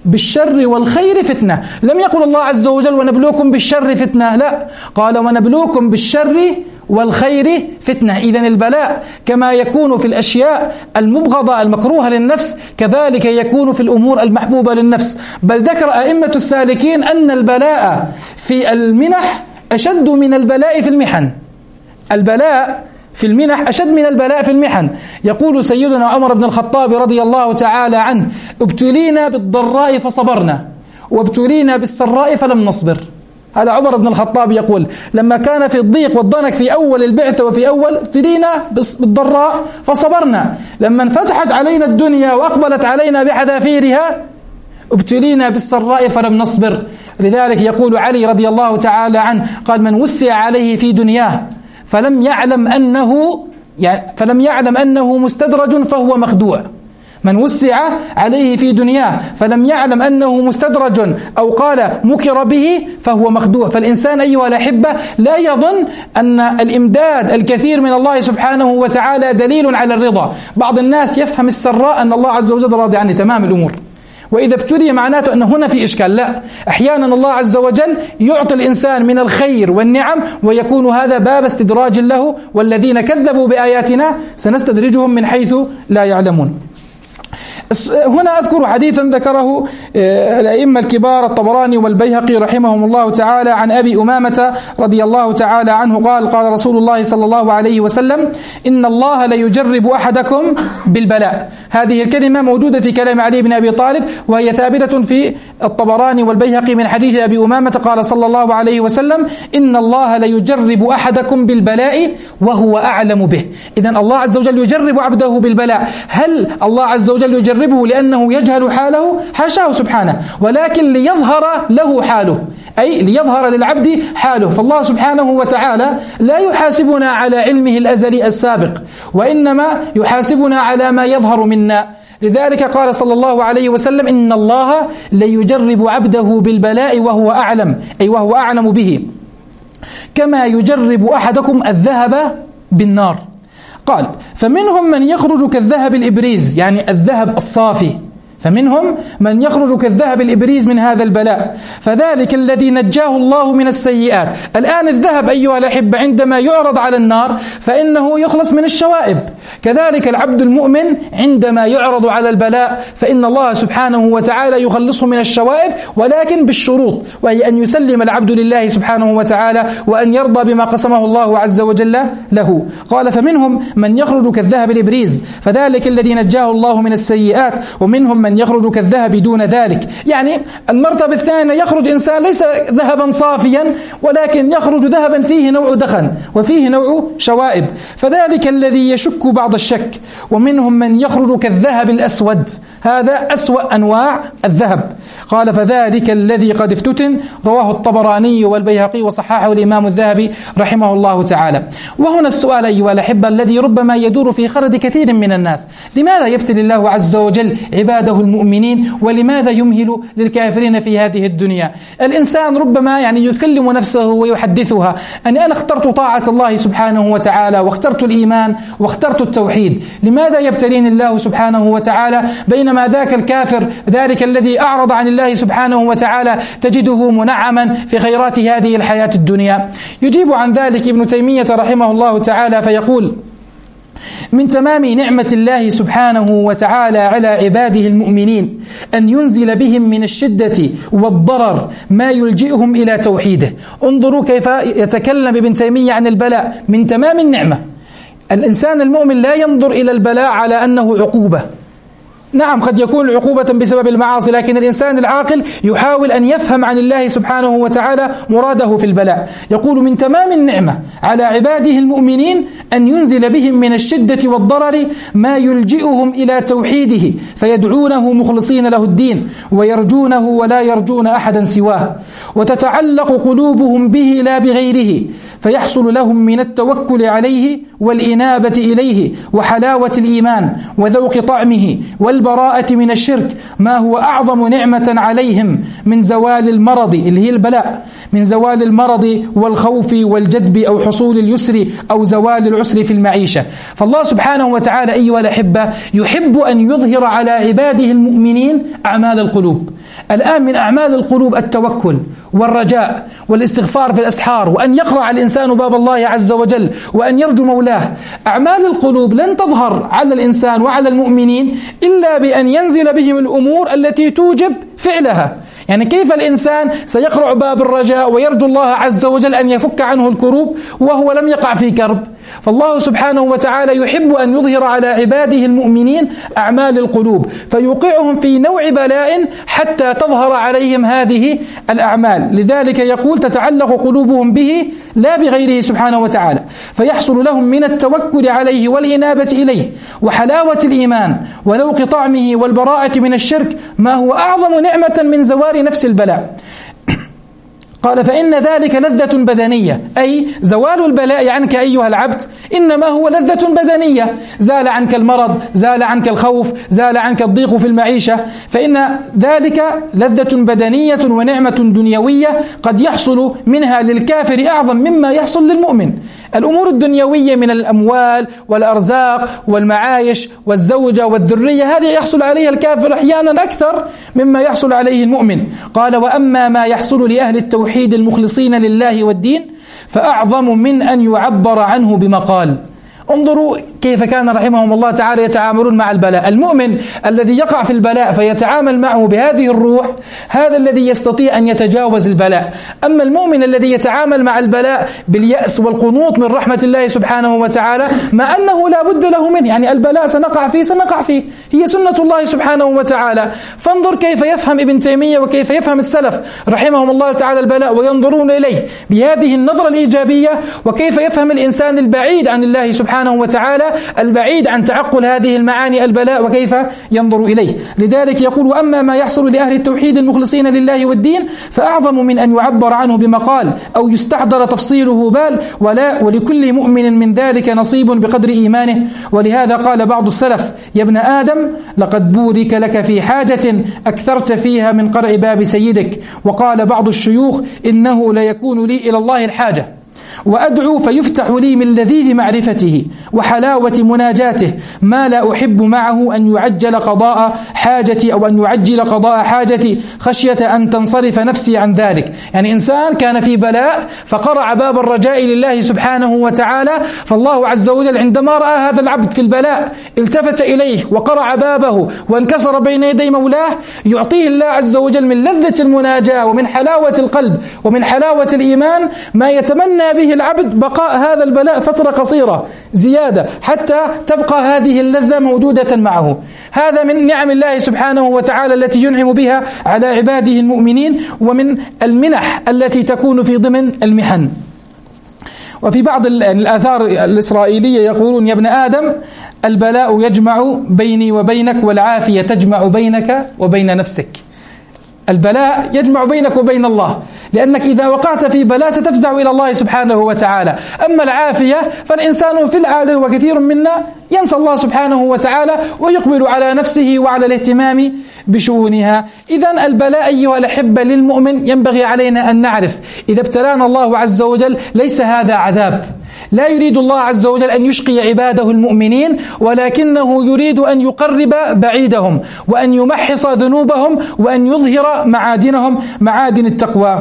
بالشر والخير فتنة. لم يقل الله عز وجل ونبلوكم بالشر فتنة، لا، قال ونبلوكم بالشر والخير فتنة. إذن البلاء كما يكون في الأشياء المبغضة المكروهة للنفس كذلك يكون في الأمور المحبوبة للنفس. بل ذكر أئمة السالكين أن البلاء في المنح أشد من البلاء في المحن. البلاء في المنح أشد من البلاء في المحن. يقول سيدنا عمر بن الخطاب رضي الله تعالى عنه: ابتلينا بالضراء فصبرنا وابتلينا بالسراء فلم نصبر. هذا عمر بن الخطاب يقول لما كان في الضيق والضنك في أول البعثة وفي أول ابتلينا بالضراء فصبرنا، لما انفتحت علينا الدنيا وأقبلت علينا بحذافيرها ابتلينا بالسراء فلم نصبر. لذلك يقول علي رضي الله تعالى عنه قال: من وسع عليه في دنياه فلم يعلم أنه يعني فلم يعلم أنه مستدرج فهو مخدوع. من وسع عليه في دنياه فلم يعلم أنه مستدرج أو قال مكر به فهو مخدوع. فالإنسان أيها الأحبة لا يظن أن الإمداد الكثير من الله سبحانه وتعالى دليل على الرضا. بعض الناس يفهم السراء أن الله عز وجل راضي عنه تمام الأمور، وإذا ابتلي معناته أن هنا في إشكال. لا، أحيانا الله عز وجل يعطي الإنسان من الخير والنعم ويكون هذا باب استدراج له، والذين كذبوا بآياتنا سنستدرجهم من حيث لا يعلمون. هنا أذكر حديثا ذكره الأئمة الكبار الطبراني والبيهقي رحمهم الله تعالى عن أبي أمامة رضي الله تعالى عنه قال: قال رسول الله صلى الله عليه وسلم: إن الله ليجرب أحدكم بالبلاء. هذه الكلمة موجودة في كلام علي بن أبي طالب، وهي ثابتة في الطبراني والبيهقي من حديث أبي أمامة قال صلى الله عليه وسلم: إن الله ليجرب أحدكم بالبلاء وهو أعلم به. إذن الله عز وجل يجرب عبده بالبلاء. هل الله عز وجل يجربه لأنه يجهل حاله؟ حاشاه سبحانه، ولكن ليظهر له حاله، أي ليظهر للعبد حاله. فالله سبحانه وتعالى لا يحاسبنا على علمه الأزلي السابق، وإنما يحاسبنا على ما يظهر منا. لذلك قال صلى الله عليه وسلم: إن الله ليجرب عبده بالبلاء وهو أعلم، أي وهو أعلم به، كما يجرب أحدكم الذهب بالنار. قال: فمنهم من يخرج كالذهب الإبريز، يعني الذهب الصافي، فمنهم من يخرج كالذهب الإبريز من هذا البلاء، فذلك الذي نجاه الله من السيئات. الآن الذهب أيها الأحبة عندما يعرض على النار فإنه يخلص من الشوائب، كذلك العبد المؤمن عندما يعرض على البلاء فإن الله سبحانه وتعالى يخلصه من الشوائب، ولكن بالشروط، وهي أن يسلم العبد لله سبحانه وتعالى وأن يرضى بما قسمه الله عز وجل له. قال: فمنهم من يخرج كالذهب الإبريز، فذلك الذي نجاه الله من السيئات، ومنهم من يخرج كالذهب دون ذلك. يعني المرتبة الثانية يخرج إنسان ليس ذهبا صافيا، ولكن يخرج ذهبا فيه نوع دخن وفيه نوع شوائب، فذلك الذي يشك بعض الشك. ومنهم من يخرج كالذهب الأسود، هذا أسوأ أنواع الذهب. قال: فذلك الذي قد افتتن. رواه الطبراني والبيهقي وصححه الإمام الذهبي رحمه الله تعالى. وهنا السؤال أيها الأحبة الذي ربما يدور في خرد كثير من الناس: لماذا يبتلي الله عز وجل عباده المؤمنين، ولماذا يمهل للكافرين في هذه الدنيا؟ الإنسان ربما يعني يكلم نفسه ويحدثها أن أنا اخترت طاعة الله سبحانه وتعالى، واخترت الإيمان، واخترت التوحيد، لماذا يبتليني الله سبحانه وتعالى بينما ذاك الكافر، ذلك الذي أعرض عن الله سبحانه وتعالى، تجده منعما في خيرات هذه الحياة الدنيا؟ يجيب عن ذلك ابن تيمية رحمه الله تعالى فيقول: من تمام نعمة الله سبحانه وتعالى على عباده المؤمنين أن ينزل بهم من الشدة والضرر ما يلجئهم إلى توحيده. انظروا كيف يتكلم ابن تيمية عن البلاء، من تمام النعمة. الإنسان المؤمن لا ينظر إلى البلاء على أنه عقوبة، نعم قد يكون عقوبة بسبب المعاصي، لكن الإنسان العاقل يحاول أن يفهم عن الله سبحانه وتعالى مراده في البلاء. يقول: من تمام النعمة على عباده المؤمنين أن ينزل بهم من الشدة والضرر ما يلجئهم إلى توحيده، فيدعونه مخلصين له الدين ويرجونه ولا يرجون أحدا سواه، وتتعلق قلوبهم به لا بغيره، فيحصل لهم من التوكل عليه والإنابة إليه وحلاوة الإيمان وذوق طعمه والبركة والبراءة من الشرك ما هو أعظم نعمة عليهم من زوال المرض اللي هي البلاء، من زوال المرض والخوف والجدب أو حصول اليسر أو زوال العسر في المعيشة. فالله سبحانه وتعالى أيها الأحبة يحب أن يظهر على عباده المؤمنين أعمال القلوب. الآن من أعمال القلوب التوكل والرجاء والاستغفار في الأسحار، وأن يقرع الإنسان باب الله عز وجل وأن يرجو مولاه. أعمال القلوب لن تظهر على الإنسان وعلى المؤمنين إلا بأن ينزل بهم الأمور التي توجب فعلها. يعني كيف الإنسان سيقرع باب الرجاء ويرجو الله عز وجل أن يفك عنه الكروب وهو لم يقع في كرب؟ فالله سبحانه وتعالى يحب أن يظهر على عباده المؤمنين أعمال القلوب، فيوقعهم في نوع بلاء حتى تظهر عليهم هذه الأعمال. لذلك يقول تتعلق قلوبهم به لا بغيره سبحانه وتعالى، فيحصل لهم من التوكل عليه والإنابة إليه وحلاوة الإيمان وذوق طعمه والبراءة من الشرك ما هو أعظم نعمة من زوال نفس البلاء. قال فإن ذلك لذة بدنية، أي زوال البلاء عنك أيها العبد إنما هو لذة بدنية، زال عنك المرض، زال عنك الخوف، زال عنك الضيق في المعيشة، فإن ذلك لذة بدنية ونعمة دنيوية قد يحصل منها للكافر أعظم مما يحصل للمؤمن. الأمور الدنيوية من الأموال والأرزاق والمعايش والزوجة والذرية هذه يحصل عليها الكافر أحيانا أكثر مما يحصل عليه المؤمن. قال وأما ما يحصل لأهل التوحيد المخلصين لله والدين فأعظم من أن يعبر عنه بمقال. انظروا كيف كان رحمهم الله تعالى يتعاملون مع البلاء. المؤمن الذي يقع في البلاء فيتعامل معه بهذه الروح هذا الذي يستطيع أن يتجاوز البلاء. أما المؤمن الذي يتعامل مع البلاء باليأس والقنوط من رحمة الله سبحانه وتعالى مع أنه لا بد له منه، يعني البلاء سنقع فيه سنقع فيه، هي سنة الله سبحانه وتعالى. فانظر كيف يفهم ابن تيمية وكيف يفهم السلف رحمهم الله تعالى البلاء وينظرون إليه بهذه النظرة الإيجابية، وكيف يفهم الإنسان البعيد عن الله سبحانه وتعالى البعيد عن تعقل هذه المعاني البلاء وكيف ينظر إليه. لذلك يقول وأما ما يحصل لأهل التوحيد المخلصين لله والدين فأعظم من أن يعبر عنه بمقال أو يستحضر تفصيله بال، ولا ولكل مؤمن من ذلك نصيب بقدر إيمانه. ولهذا قال بعض السلف يا ابن آدم لقد بورك لك في حاجة أكثرت فيها من قرع باب سيدك. وقال بعض الشيوخ إنه لا يكون لي إلى الله الحاجة وأدعو فيفتح لي من لذيذ معرفته وحلاوة مناجاته ما لا أحب معه أن يعجل قضاء حاجتي أو أن يعجل قضاء حاجتي خشية أن تنصرف نفسي عن ذلك. يعني إنسان كان في بلاء فقرع باب الرجاء لله سبحانه وتعالى، فالله عز وجل عندما رأى هذا العبد في البلاء التفت إليه وقرع بابه وانكسر بين يدي مولاه، يعطيه الله عز وجل من لذة المناجاة ومن حلاوة القلب ومن حلاوة الإيمان ما يتمنى به العبد بقاء هذا البلاء فترة قصيرة زيادة حتى تبقى هذه اللذة موجودة معه. هذا من نعم الله سبحانه وتعالى التي ينعم بها على عباده المؤمنين ومن المنح التي تكون في ضمن المحن. وفي بعض الآثار الإسرائيلية يقولون يا ابن آدم البلاء يجمع بيني وبينك والعافية تجمع بينك وبين نفسك. البلاء يجمع بينك وبين الله، لأنك إذا وقعت في بلاء ستفزع إلى الله سبحانه وتعالى. أما العافية فالإنسان في العادة وكثير منا ينسى الله سبحانه وتعالى ويقبل على نفسه وعلى الاهتمام بشؤونها. إذن البلاء أيها الأحبة للمؤمن ينبغي علينا أن نعرف إذا ابتلانا الله عز وجل ليس هذا عذاب، لا يريد الله عز وجل أن يشقي عباده المؤمنين، ولكنه يريد أن يقرب بعيدهم وأن يمحص ذنوبهم وأن يظهر معادنهم معادن التقوى.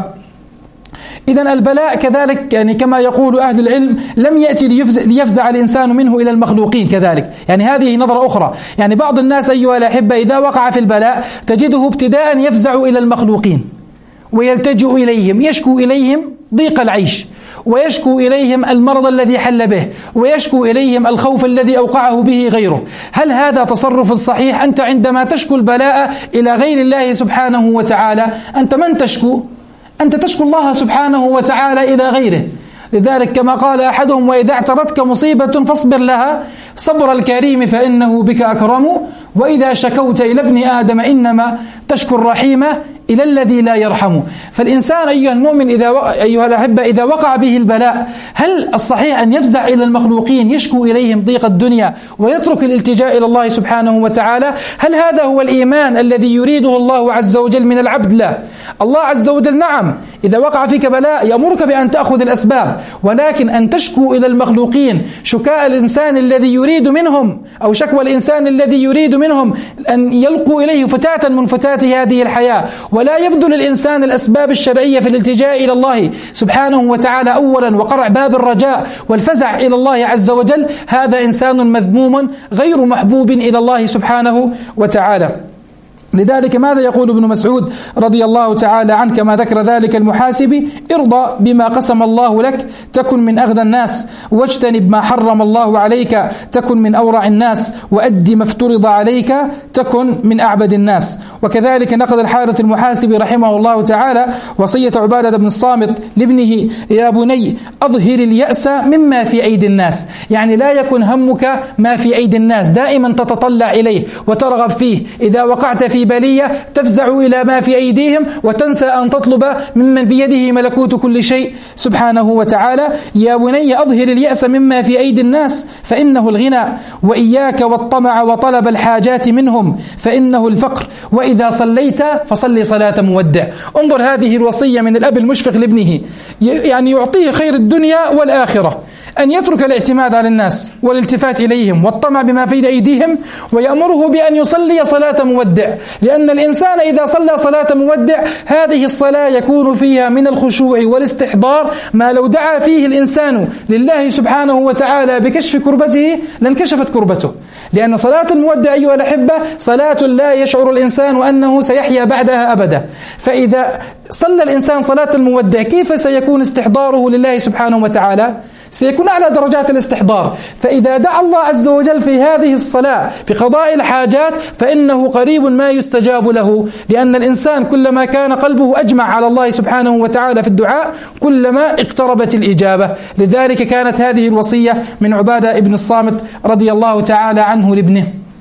إذن البلاء كذلك يعني كما يقول أهل العلم لم يأتي ليفزع الإنسان منه إلى المخلوقين كذلك، يعني هذه نظرة أخرى. يعني بعض الناس أيها الأحبة إذا وقع في البلاء تجده ابتداء يفزع إلى المخلوقين ويلتجئ إليهم، يشكو إليهم ضيق العيش ويشكو إليهم المرض الذي حل به ويشكو إليهم الخوف الذي أوقعه به غيره. هل هذا تصرف صحيح؟ أنت عندما تشكو البلاء إلى غير الله سبحانه وتعالى أنت من تشكو؟ أنت تشكو الله سبحانه وتعالى إلى غيره. لذلك كما قال أحدهم وإذا اعترتك مصيبة فاصبر لها صبر الكريم فإنه بك أكرم، وإذا شكوت إلى ابن آدم إنما تشكو الرحيم إلى الذي لا يرحم. فالإنسان أيها المؤمن إذا و... أيها الأحبة إذا وقع به البلاء، هل الصحيح أن يفزع إلى المخلوقين يشكو إليهم ضيق الدنيا ويترك الالتجاء إلى الله سبحانه وتعالى؟ هل هذا هو الإيمان الذي يريده الله عز وجل من العبد؟ لا. الله عز وجل نعم إذا وقع فيك بلاء يأمرك بأن تأخذ الأسباب، ولكن أن تشكو إلى المخلوقين شكاء الإنسان الذي يريد منهم أو شكوى الإنسان الذي يريد منهم أن يلقوا إليه فتاة من فتات هذه الحياة، ولا يبذل الإنسان الأسباب الشرعية في الالتجاء إلى الله سبحانه وتعالى أولا وقرع باب الرجاء والفزع إلى الله عز وجل، هذا إنسان مذموم غير محبوب إلى الله سبحانه وتعالى. لذلك ماذا يقول ابن مسعود رضي الله تعالى عنه كما ذكر ذلك المحاسبي: ارضى بما قسم الله لك تكن من أغنى الناس، واجتنب ما حرم الله عليك تكن من أورع الناس، وأد ما افترض عليك تكن من أعبد الناس. وكذلك نقل الحارث المحاسبي رحمه الله تعالى وصية عبادة بن الصامت لابنه: يا بني أظهر اليأس مما في أيدي الناس، يعني لا يكن همك ما في أيدي الناس، دائما تتطلع إليه وترغب فيه. إذا وقعت في بلية تفزع إلى ما في أيديهم وتنسى أن تطلب ممن بيده ملكوت كل شيء سبحانه وتعالى. يا بني أظهر اليأس مما في أيدي الناس فإنه الغنى، وإياك والطمع وطلب الحاجات منهم فإنه الفقر، وإذا صليت فصلي صلاة مودع. انظر هذه الوصية من الأب المشفق لابنه، يعني يعطيه خير الدنيا والآخرة، أن يترك الاعتماد على الناس والالتفات إليهم والطمع بما في أيديهم، ويأمره بأن يصلي صلاة مودع، لأن الإنسان إذا صلى صلاة مودع هذه الصلاة يكون فيها من الخشوع والاستحضار ما لو دعا فيه الإنسان لله سبحانه وتعالى بكشف كربته لانكشفت كربته. لأن صلاة المودع أيها الأحبة صلاة لا يشعر الإنسان أنه سيحيا بعدها أبدا. فإذا صلى الإنسان صلاة المودع كيف سيكون استحضاره لله سبحانه وتعالى؟ سيكون أعلى درجات الاستحضار. فإذا دعا الله عز وجل في هذه الصلاة بقضاء الحاجات فإنه قريب ما يستجاب له، لأن الإنسان كلما كان قلبه أجمع على الله سبحانه وتعالى في الدعاء كلما اقتربت الإجابة. لذلك كانت هذه الوصية من عبادة ابن الصامت رضي الله تعالى عنه لابنه.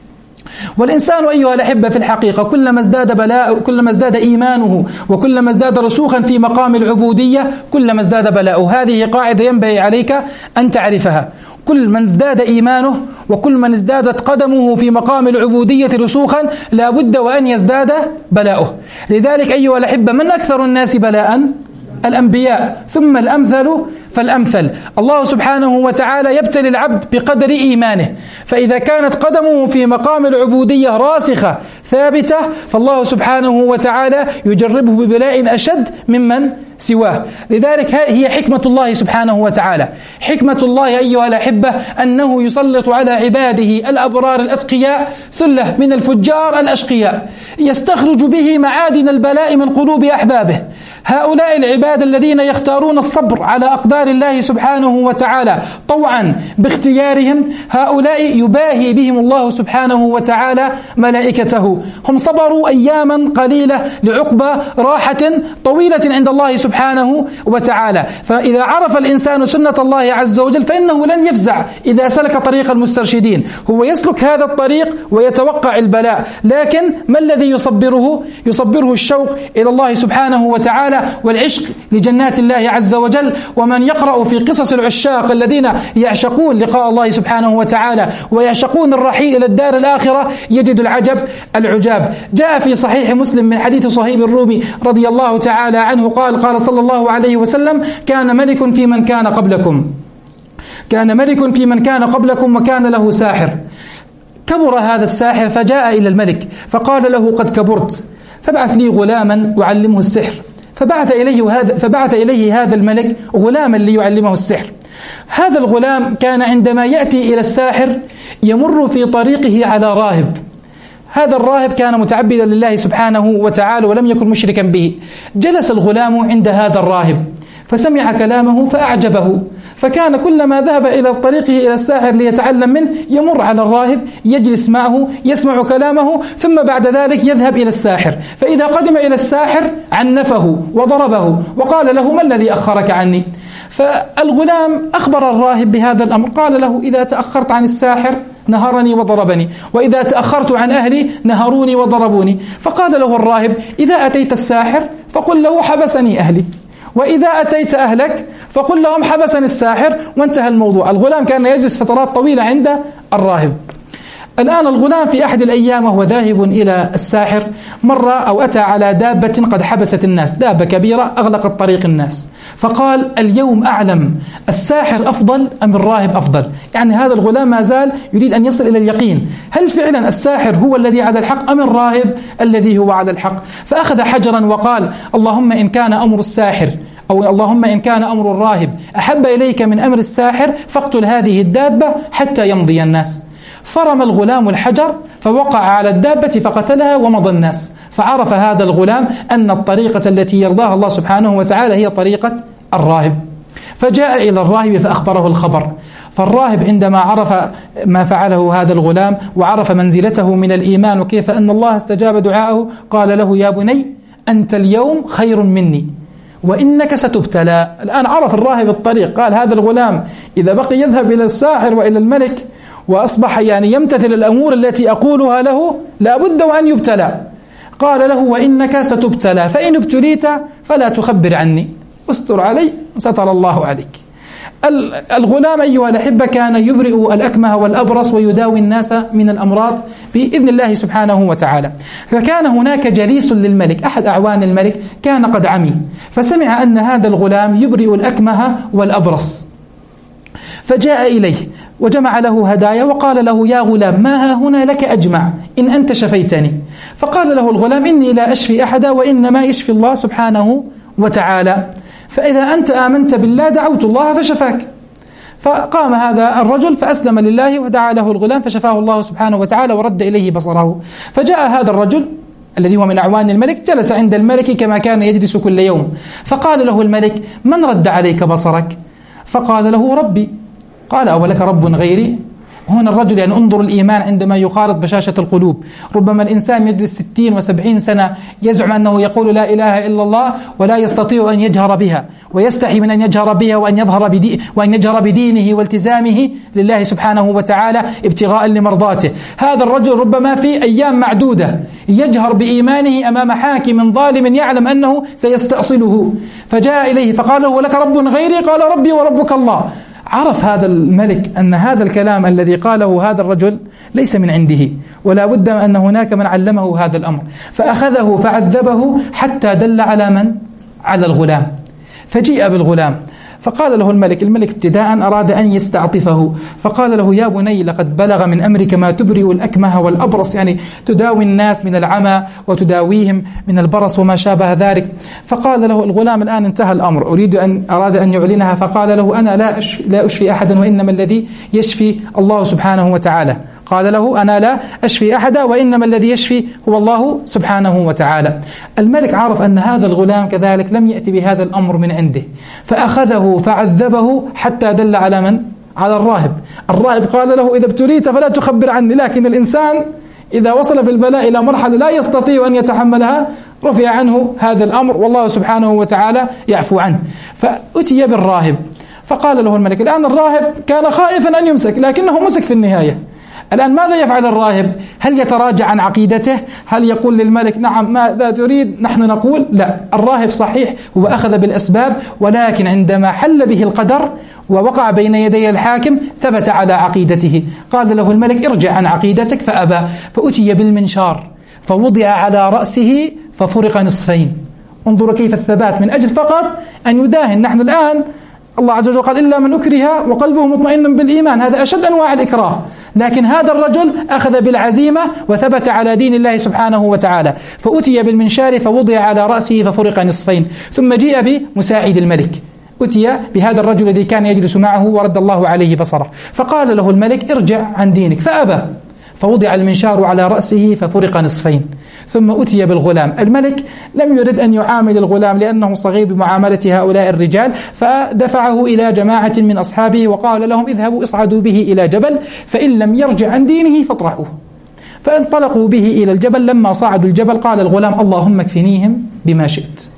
والإنسان أيها الأحبة في الحقيقة كلما ازداد بلاء كلما ازداد إيمانه وكلما ازداد رسوخا في مقام العبودية كلما ازداد بلاؤه. هذه قاعدة ينبغي عليك أن تعرفها. كل من ازداد إيمانه وكل من ازدادت قدمه في مقام العبودية رسوخا لا بد وأن يزداد بلاؤه. لذلك أيها الأحبة من أكثر الناس بلاء؟ الأنبياء، ثم الأمثل فالأمثل. الله سبحانه وتعالى يبتلي العبد بقدر إيمانه، فإذا كانت قدمه في مقام العبودية راسخة ثابتة فالله سبحانه وتعالى يجربه ببلاء أشد ممن سواه. لذلك هي حكمة الله سبحانه وتعالى. حكمة الله أيها الأحبة أنه يسلط على عباده الأبرار الأتقياء ثلة من الفجار الأشقياء يستخرج به معادن البلاء من قلوب أحبابه. هؤلاء العباد الذين يختارون الصبر على أقدار الله سبحانه وتعالى طوعا باختيارهم، هؤلاء يباهي بهم الله سبحانه وتعالى ملائكته. هم صبروا أياما قليلة لعقبى راحة طويلة عند الله سبحانه وتعالى. فإذا عرف الإنسان سنة الله عز وجل فإنه لن يفزع إذا سلك طريق المسترشدين، هو يسلك هذا الطريق ويتوقع البلاء، لكن ما الذي يصبره؟ يصبره الشوق إلى الله سبحانه وتعالى والعشق لجنات الله عز وجل. ومن يقرأ في قصص العشاق الذين يعشقون لقاء الله سبحانه وتعالى ويعشقون الرحيل إلى الدار الآخرة يجد العجب العجاب. جاء في صحيح مسلم من حديث صهيب الرومي رضي الله تعالى عنه قال قال صلى الله عليه وسلم: كان ملك في من كان قبلكم كان ملك في من كان قبلكم وكان له ساحر. كبر هذا الساحر فجاء إلى الملك فقال له: قد كبرت، فابعث لي غلاما أعلمه السحر. فبعث إليه هذا فبعث إليه هذا الملك غلاما ليعلمه السحر. هذا الغلام كان عندما يأتي إلى الساحر يمر في طريقه على راهب. هذا الراهب كان متعبدا لله سبحانه وتعالى ولم يكن مشركا به. جلس الغلام عند هذا الراهب فسمع كلامه فأعجبه، فكان كلما ذهب إلى طريقه إلى الساحر ليتعلم منه يمر على الراهب يجلس معه يسمع كلامه، ثم بعد ذلك يذهب إلى الساحر. فإذا قدم إلى الساحر عنفه وضربه وقال له: ما الذي أخرك عني؟ فالغلام أخبر الراهب بهذا الأمر، قال له: إذا تأخرت عن الساحر نهرني وضربني، وإذا تأخرت عن أهلي نهروني وضربوني. فقال له الراهب: إذا أتيت الساحر فقل له حبسني أهلي، وإذا أتيت أهلك فقل لهم حبسني الساحر، وانتهى الموضوع. الغلام كان يجلس فترات طويلة عند الراهب. الآن الغلام في أحد الأيام وهو ذاهب إلى الساحر مر أو أتى على دابة قد حبست الناس، دابة كبيرة أغلقت طريق الناس، فقال: اليوم أعلم الساحر أفضل أم الراهب أفضل؟ يعني هذا الغلام ما زال يريد أن يصل إلى اليقين، هل فعلا الساحر هو الذي على الحق أم الراهب الذي هو على الحق؟ فأخذ حجرا وقال: اللهم إن كان أمر الساحر أو اللهم إن كان أمر الراهب أحب إليك من أمر الساحر فاقتل هذه الدابة حتى يمضي الناس. فرمى الغلام الحجر فوقع على الدابة فقتلها ومضى الناس. فعرف هذا الغلام أن الطريقة التي يرضاها الله سبحانه وتعالى هي طريقة الراهب، فجاء إلى الراهب فأخبره الخبر. فالراهب عندما عرف ما فعله هذا الغلام وعرف منزلته من الإيمان وكيف أن الله استجاب دعاءه قال له: يا بني أنت اليوم خير مني وإنك ستبتلى. الآن عرف الراهب الطريق، قال: هذا الغلام إذا بقي يذهب إلى الساحر وإلى الملك وأصبح يعني يمتثل الأمور التي أقولها له لابد وأن يبتلى. قال له: وإنك ستبتلى، فإن ابتليت فلا تخبر عني، استر علي ستر الله عليك. الغلام أيها الأحبة كان يبرئ الأكمه والأبرص ويداوي الناس من الأمراض بإذن الله سبحانه وتعالى. فكان هناك جليس للملك، أحد أعوان الملك كان قد عمي، فسمع أن هذا الغلام يبرئ الأكمه والأبرص، فجاء إليه وجمع له هدايا وقال له: يا غلام ما ها هنا لك أجمع إن أنت شفيتني. فقال له الغلام: إني لا أشفي أحدا وإنما يشفي الله سبحانه وتعالى، فإذا أنت آمنت بالله دعوت الله فشفاك. فقام هذا الرجل فأسلم لله ودعا له الغلام فشفاه الله سبحانه وتعالى ورد إليه بصره. فجاء هذا الرجل الذي هو من أعوان الملك جلس عند الملك كما كان يجلس كل يوم، فقال له الملك: من رد عليك بصرك؟ فقال له: ربي. قال: أولك رب غيري؟ هنا الرجل يعني انظر الإيمان عندما يخالط بشاشة القلوب. ربما الإنسان يجلس ستين وسبعين سنة يزعم أنه يقول لا إله إلا الله ولا يستطيع أن يجهر بها، ويستحي من أن يجهر بها وأن يظهر بدي وأن يجهر بدينه والتزامه لله سبحانه وتعالى ابتغاء لمرضاته. هذا الرجل ربما في أيام معدودة يجهر بإيمانه أمام حاكم ظالم يعلم أنه سيستأصله، فجاء إليه فقال له: ولك رب غيري؟ قال: ربي وربك الله. عرف هذا الملك أن هذا الكلام الذي قاله هذا الرجل ليس من عنده، ولا بد أن هناك من علمه هذا الأمر، فأخذه فعذبه حتى دل على من؟ على الغلام. فجيء بالغلام فقال له الملك الملك ابتداء أراد أن يستعطفه، فقال له: يا بني لقد بلغ من أمرك ما تبرئ الأكمه والأبرص، يعني تداوي الناس من العمى وتداويهم من البرص وما شابه ذلك. فقال له الغلام: الآن انتهى الأمر، أريد أن أراد أن يعلنها، فقال له: أنا لا أشفي, لا أشفي أحدا وإنما الذي يشفي الله سبحانه وتعالى. قال له: أنا لا أشفي أحدا وإنما الذي يشفي هو الله سبحانه وتعالى. الملك عرف أن هذا الغلام كذلك لم يأتي بهذا الأمر من عنده، فأخذه فعذبه حتى دل على من؟ على الراهب. الراهب قال له: إذا ابتليت فلا تخبر عني، لكن الإنسان إذا وصل في البلاء إلى مرحلة لا يستطيع أن يتحملها رفع عنه هذا الأمر والله سبحانه وتعالى يعفو عنه. فأتي بالراهب فقال له الملك. الآن الراهب كان خائفا أن يمسك لكنه مسك في النهاية. الآن ماذا يفعل الراهب؟ هل يتراجع عن عقيدته؟ هل يقول للملك نعم ماذا تريد؟ نحن نقول لا. الراهب صحيح هو أخذ بالأسباب، ولكن عندما حل به القدر ووقع بين يدي الحاكم ثبت على عقيدته. قال له الملك: ارجع عن عقيدتك، فأبى. فأتي بالمنشار فوضع على رأسه ففرق نصفين. انظروا كيف الثبات من أجل فقط أن يداهن. نحن الآن الله عز وجل قال: إلا من أكره وقلبه مطمئن بالإيمان، هذا أشد أنواع الإكراه، لكن هذا الرجل أخذ بالعزيمة وثبت على دين الله سبحانه وتعالى. فأتي بالمنشار فوضع على رأسه ففرق نصفين. ثم جيء بمساعد الملك، أتي بهذا الرجل الذي كان يجلس معه ورد الله عليه بصره، فقال له الملك: ارجع عن دينك، فأبى. فوضع المنشار على رأسه ففرق نصفين. ثم أتي بالغلام. الملك لم يرد أن يعامل الغلام لأنه صغير بمعاملة هؤلاء الرجال، فدفعه إلى جماعة من أصحابه وقال لهم: اذهبوا اصعدوا به إلى جبل، فإن لم يرجع عن دينه فاطرحوه. فانطلقوا به إلى الجبل. لما صعدوا الجبل قال الغلام: اللهم اكفنيهم بما شئت.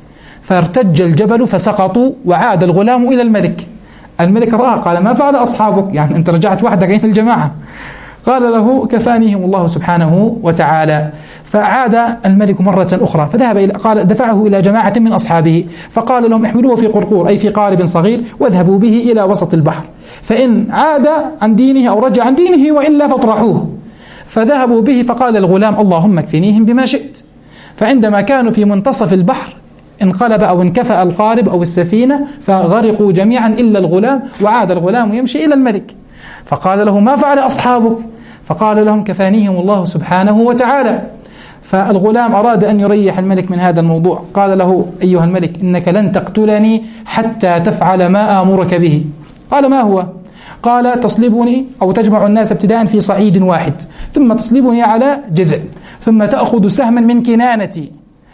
فارتج الجبل فسقطوا وعاد الغلام إلى الملك. الملك رأى قال ما فعل أصحابك؟ يعني أنت رجعت وحدك أين الجماعة؟ قال له كفانيهم الله سبحانه وتعالى. فعاد الملك مرة أخرى فذهب إلى قال دفعه إلى جماعة من أصحابه فقال لهم احملوه في قرقور أي في قارب صغير واذهبوا به إلى وسط البحر، فإن عاد عن دينه أو رجع عن دينه وإلا فاطرحوه. فذهبوا به فقال الغلام اللهم اكفنيهم بما شئت. فعندما كانوا في منتصف البحر انقلب أو انكفأ القارب أو السفينة فغرقوا جميعا إلا الغلام، وعاد الغلام يمشي إلى الملك. فقال له ما فعل أصحابك؟ فقال لهم كفانيهم الله سبحانه وتعالى. فالغلام أراد أن يريح الملك من هذا الموضوع، قال له أيها الملك إنك لن تقتلني حتى تفعل ما آمرك به. قال ما هو؟ قال تصلبني أو تجمع الناس ابتداء في صعيد واحد، ثم تصلبني على جذع، ثم تأخذ سهما من كنانتي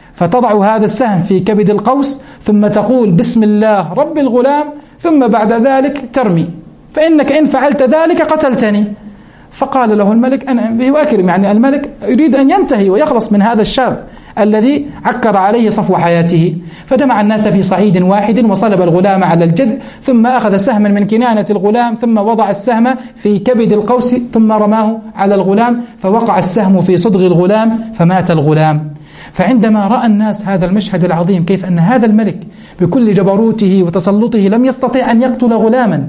فتضع هذا السهم في كبد القوس، ثم تقول بسم الله رب الغلام، ثم بعد ذلك ترمي، فإنك إن فعلت ذلك قتلتني. فقال له الملك أنا به وأكرم، يعني الملك يريد أن ينتهي ويخلص من هذا الشاب الذي عكر عليه صفو حياته. فجمع الناس في صعيد واحد وصلب الغلام على الجذع، ثم أخذ سهما من كنانة الغلام ثم وضع السهم في كبد القوس ثم رماه على الغلام، فوقع السهم في صدغ الغلام فمات الغلام. فعندما رأى الناس هذا المشهد العظيم كيف أن هذا الملك بكل جبروته وتسلطه لم يستطيع أن يقتل غلاما،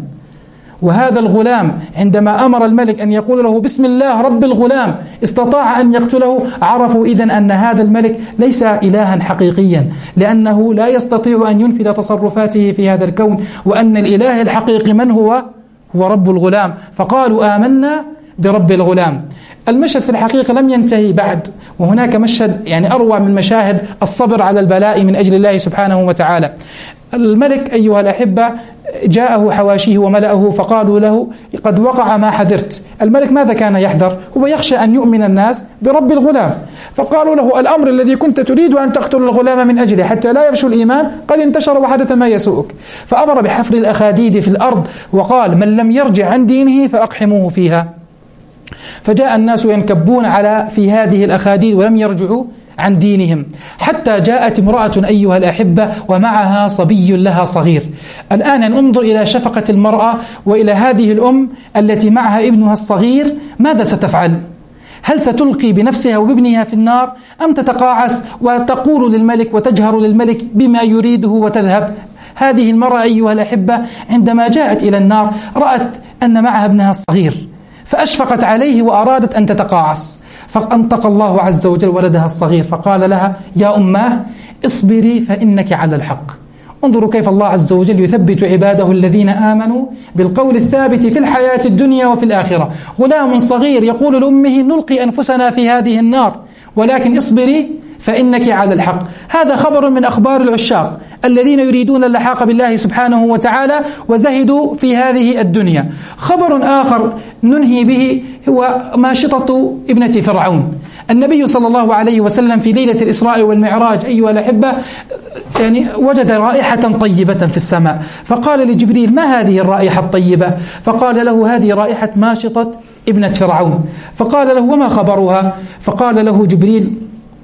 وهذا الغلام عندما أمر الملك أن يقول له بسم الله رب الغلام استطاع أن يقتله، عرفوا إذن أن هذا الملك ليس إلها حقيقيا، لأنه لا يستطيع أن ينفذ تصرفاته في هذا الكون، وأن الإله الحقيقي من هو؟ هو رب الغلام. فقالوا آمنا برب الغلام. المشهد في الحقيقة لم ينتهي بعد، وهناك مشهد يعني أروع من مشاهد الصبر على البلاء من أجل الله سبحانه وتعالى. الملك أيها الأحبة جاءه حواشيه وملأه فقالوا له قد وقع ما حذرت. الملك ماذا كان يحذر؟ هو يخشى أن يؤمن الناس برب الغلام. فقالوا له الأمر الذي كنت تريد أن تقتل الغلام من أجله حتى لا يفشو الإيمان قد انتشر وحدث ما يسوءك. فأمر بحفر الأخاديد في الأرض وقال من لم يرجع عن دينه فأقحموه فيها. فجاء الناس ينكبون على في هذه الأخاديد ولم يرجعوا عن دينهم، حتى جاءت امرأة أيها الأحبة ومعها صبي لها صغير. الآن انظر إلى شفقة المرأة وإلى هذه الأم التي معها ابنها الصغير، ماذا ستفعل؟ هل ستلقي بنفسها وبابنها في النار أم تتقاعس وتقول للملك وتجهر للملك بما يريده وتذهب؟ هذه المرأة أيها الأحبة عندما جاءت إلى النار رأت أن معها ابنها الصغير فأشفقت عليه وأرادت أن تتقاعس، فأنطق الله عز وجل ولدها الصغير فقال لها يا أماه اصبري فإنك على الحق. انظروا كيف الله عز وجل يثبت عباده الذين آمنوا بالقول الثابت في الحياة الدنيا وفي الآخرة. غلام صغير يقول لأمه نلقي أنفسنا في هذه النار ولكن اصبري فإنك على الحق. هذا خبر من أخبار العشاق الذين يريدون اللحاق بالله سبحانه وتعالى وزهدوا في هذه الدنيا. خبر آخر ننهي به هو ماشطة ابنة فرعون. النبي صلى الله عليه وسلم في ليلة الإسراء والمعراج أيها الأحبة يعني وجد رائحة طيبة في السماء، فقال لجبريل ما هذه الرائحة الطيبة؟ فقال له هذه رائحة ماشطة ابنة فرعون. فقال له وما خبرها؟ فقال له جبريل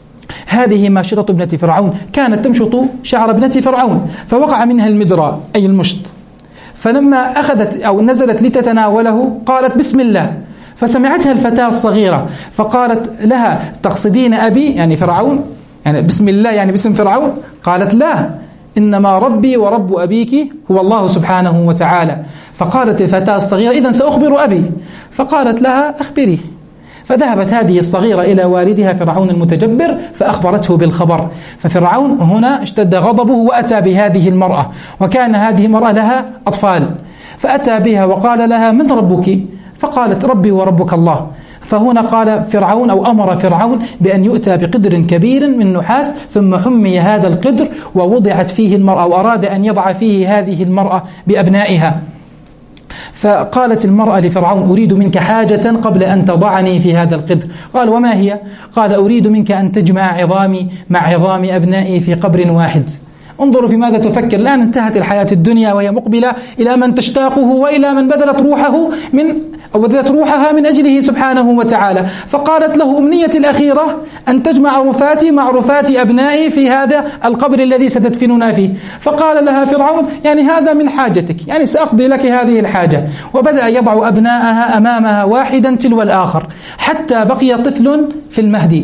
هذه ماشطة ابنة فرعون كانت تمشط شعر ابنة فرعون فوقع منها المدرى أي المشط، فلما أخذت أو نزلت لتتناوله قالت بسم الله، فسمعتها الفتاة الصغيرة فقالت لها تقصدين أبي يعني فرعون، يعني بسم الله يعني باسم فرعون؟ قالت لا، إنما ربي ورب أبيك هو الله سبحانه وتعالى. فقالت الفتاة الصغيرة إذن سأخبر أبي، فقالت لها أخبري. فذهبت هذه الصغيرة إلى والدها فرعون المتجبر فأخبرته بالخبر، ففرعون هنا اشتد غضبه وأتى بهذه المرأة، وكان هذه المرأة لها أطفال، فأتى بها وقال لها من ربك؟ فقالت ربي وربك الله. فهنا قال فرعون أو أمر فرعون بأن يؤتى بقدر كبير من نحاس ثم حمي هذا القدر ووضعت فيه المرأة، وأراد أن يضع فيه هذه المرأة بأبنائها. فقالت المرأة لفرعون أريد منك حاجة قبل أن تضعني في هذا القدر. قال وما هي؟ قال أريد منك أن تجمع عظامي مع عظام أبنائي في قبر واحد. انظروا في ماذا تفكر. الآن انتهت الحياة الدنيا وهي مقبلة إلى من تشتاقه وإلى من بذلت روحه من أو بذلت روحها من أجله سبحانه وتعالى. فقالت له أمنيتي الأخيرة أن تجمع رفاتي مع رفات أبنائي في هذا القبر الذي ستدفننا فيه. فقال لها فرعون يعني هذا من حاجتك، يعني سأقضي لك هذه الحاجة. وبدأ يضع أبنائها أمامها واحدا تلو الآخر حتى بقي طفل في المهدي.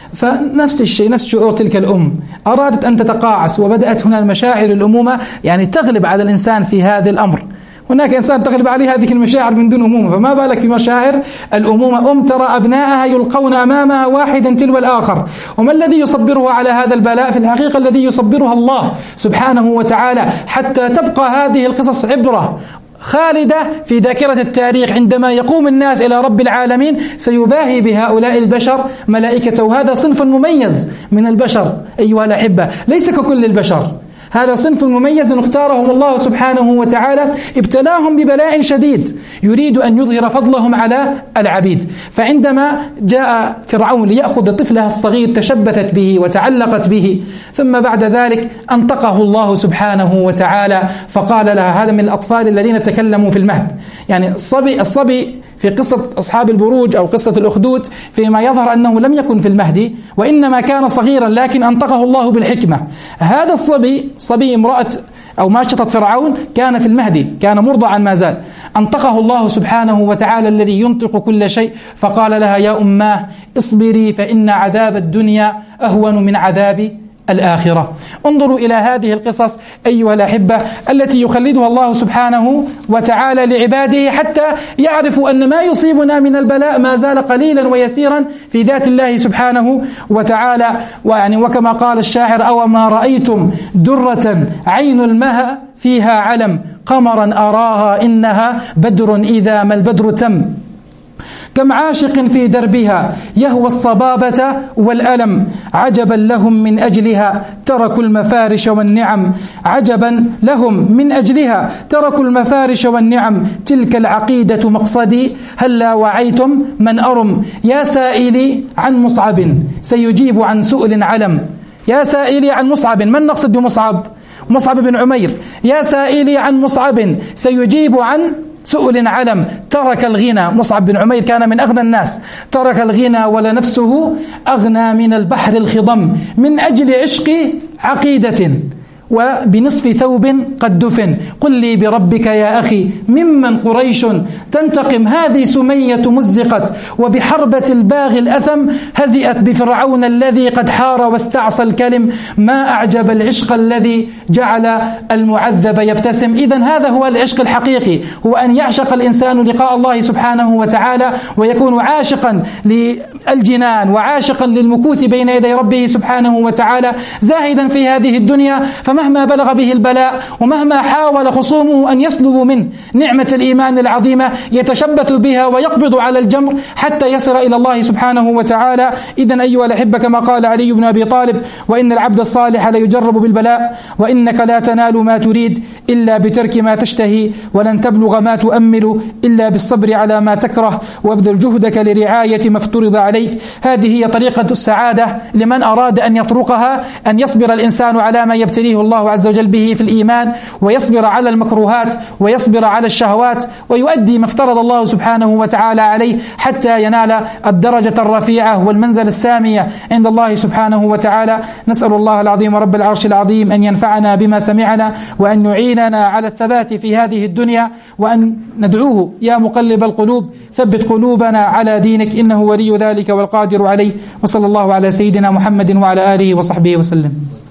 فنفس الشيء، نفس شعور تلك الأم، أرادت أن تتقاعس، وبدأت هنا المشاعر الأمومة يعني تغلب على الإنسان في هذا الأمر. هناك إنسان تغلب عليه هذه المشاعر من دون أمومة، فما بالك في مشاعر الأمومة. أم ترى أبنائها يلقون أمامها واحدا تلو الآخر. وما الذي يصبرها على هذا البلاء؟ في الحقيقة الذي يصبرها الله سبحانه وتعالى، حتى تبقى هذه القصص عبرة خالدة في ذاكرة التاريخ. عندما يقوم الناس إلى رب العالمين سيباهي بهؤلاء البشر ملائكته. وهذا صنف مميز من البشر أيها الأحبة، ليس ككل البشر، هذا صنف مميز اختارهم الله سبحانه وتعالى، ابتلاهم ببلاء شديد يريد أن يظهر فضلهم على العبيد. فعندما جاء فرعون ليأخذ طفلها الصغير تشبثت به وتعلقت به، ثم بعد ذلك أنطقه الله سبحانه وتعالى فقال لها، هذا من الأطفال الذين تكلموا في المهد. يعني الصبي, الصبي في قصة أصحاب البروج أو قصة الأخدود فيما يظهر أنه لم يكن في المهدي وإنما كان صغيرا، لكن أنطقه الله بالحكمة. هذا الصبي صبي امرأة أو ماشطة فرعون كان في المهدي، كان مرضعا ما زال. أنطقه الله سبحانه وتعالى الذي ينطق كل شيء، فقال لها يا أماه اصبري فإن عذاب الدنيا أهون من عذاب الآخرة. انظروا إلى هذه القصص أيها الأحبة التي يخلدها الله سبحانه وتعالى لعباده حتى يعرفوا أن ما يصيبنا من البلاء ما زال قليلا ويسيرا في ذات الله سبحانه وتعالى. ويعني وكما قال الشاعر أو ما رأيتم درة عين المها فيها علم قمرا أراها إنها بدر إذا ما البدر تم. كم عاشق في دربها يهوى الصبابة والألم عجبا لهم من أجلها تركوا المفارش والنعم عجبا لهم من أجلها تركوا المفارش والنعم تلك العقيدة مقصدي هلا وعيتم من أرم يا سائلي عن مصعب سيجيب عن سؤل علم. يا سائلي عن مصعب، من نقصد بمصعب؟ مصعب بن عمير. يا سائلي عن مصعب سيجيب عن سؤل علم. ترك الغنى، مصعب بن عمير كان من أغنى الناس، ترك الغنى ولنفسه أغنى من البحر الخضم من أجل عشق عقيدة وبنصف ثوب قد دفن. قل لي بربك يا أخي ممن قريش تنتقم هذه سمية مزقت وبحربة الباغي الأثم هزئت بفرعون الذي قد حار واستعصى الكلم ما أعجب العشق الذي جعل المعذب يبتسم. إذن هذا هو العشق الحقيقي، هو أن يعشق الإنسان لقاء الله سبحانه وتعالى ويكون عاشقا للجنان وعاشقا للمكوث بين يدي ربه سبحانه وتعالى زاهدا في هذه الدنيا. فمهما بلغ به البلاء ومهما حاول خصومه أن يسلبوا منه نعمة الإيمان العظيمة يتشبث بها ويقبض على الجمر حتى يصل إلى الله سبحانه وتعالى. إذن أيها الأحبة كما قال علي بن أبي طالب وإن العبد الصالح ليجرب بالبلاء وإنك لا تنال ما تريد إلا بترك ما تشتهي ولن تبلغ ما تؤمل إلا بالصبر على ما تكره وابذل جهدك لرعاية ما افترض عليك. هذه هي طريقة السعادة لمن أراد أن يطرقها، أن يصبر الإنسان على ما يبتليه الله عز وجل به في الإيمان ويصبر على المكروهات ويصبر على الشهوات ويؤدي ما افترض الله سبحانه وتعالى عليه حتى ينال الدرجة الرفيعة والمنزل السامية عند الله سبحانه وتعالى. نسأل الله العظيم رب العرش العظيم أن ينفعنا بما سمعنا وأن يعيننا على الثبات في هذه الدنيا وأن ندعوه يا مقلب القلوب ثبت قلوبنا على دينك إنه ولي ذلك والقادر عليه. وصلى الله على سيدنا محمد وعلى آله وصحبه وسلم.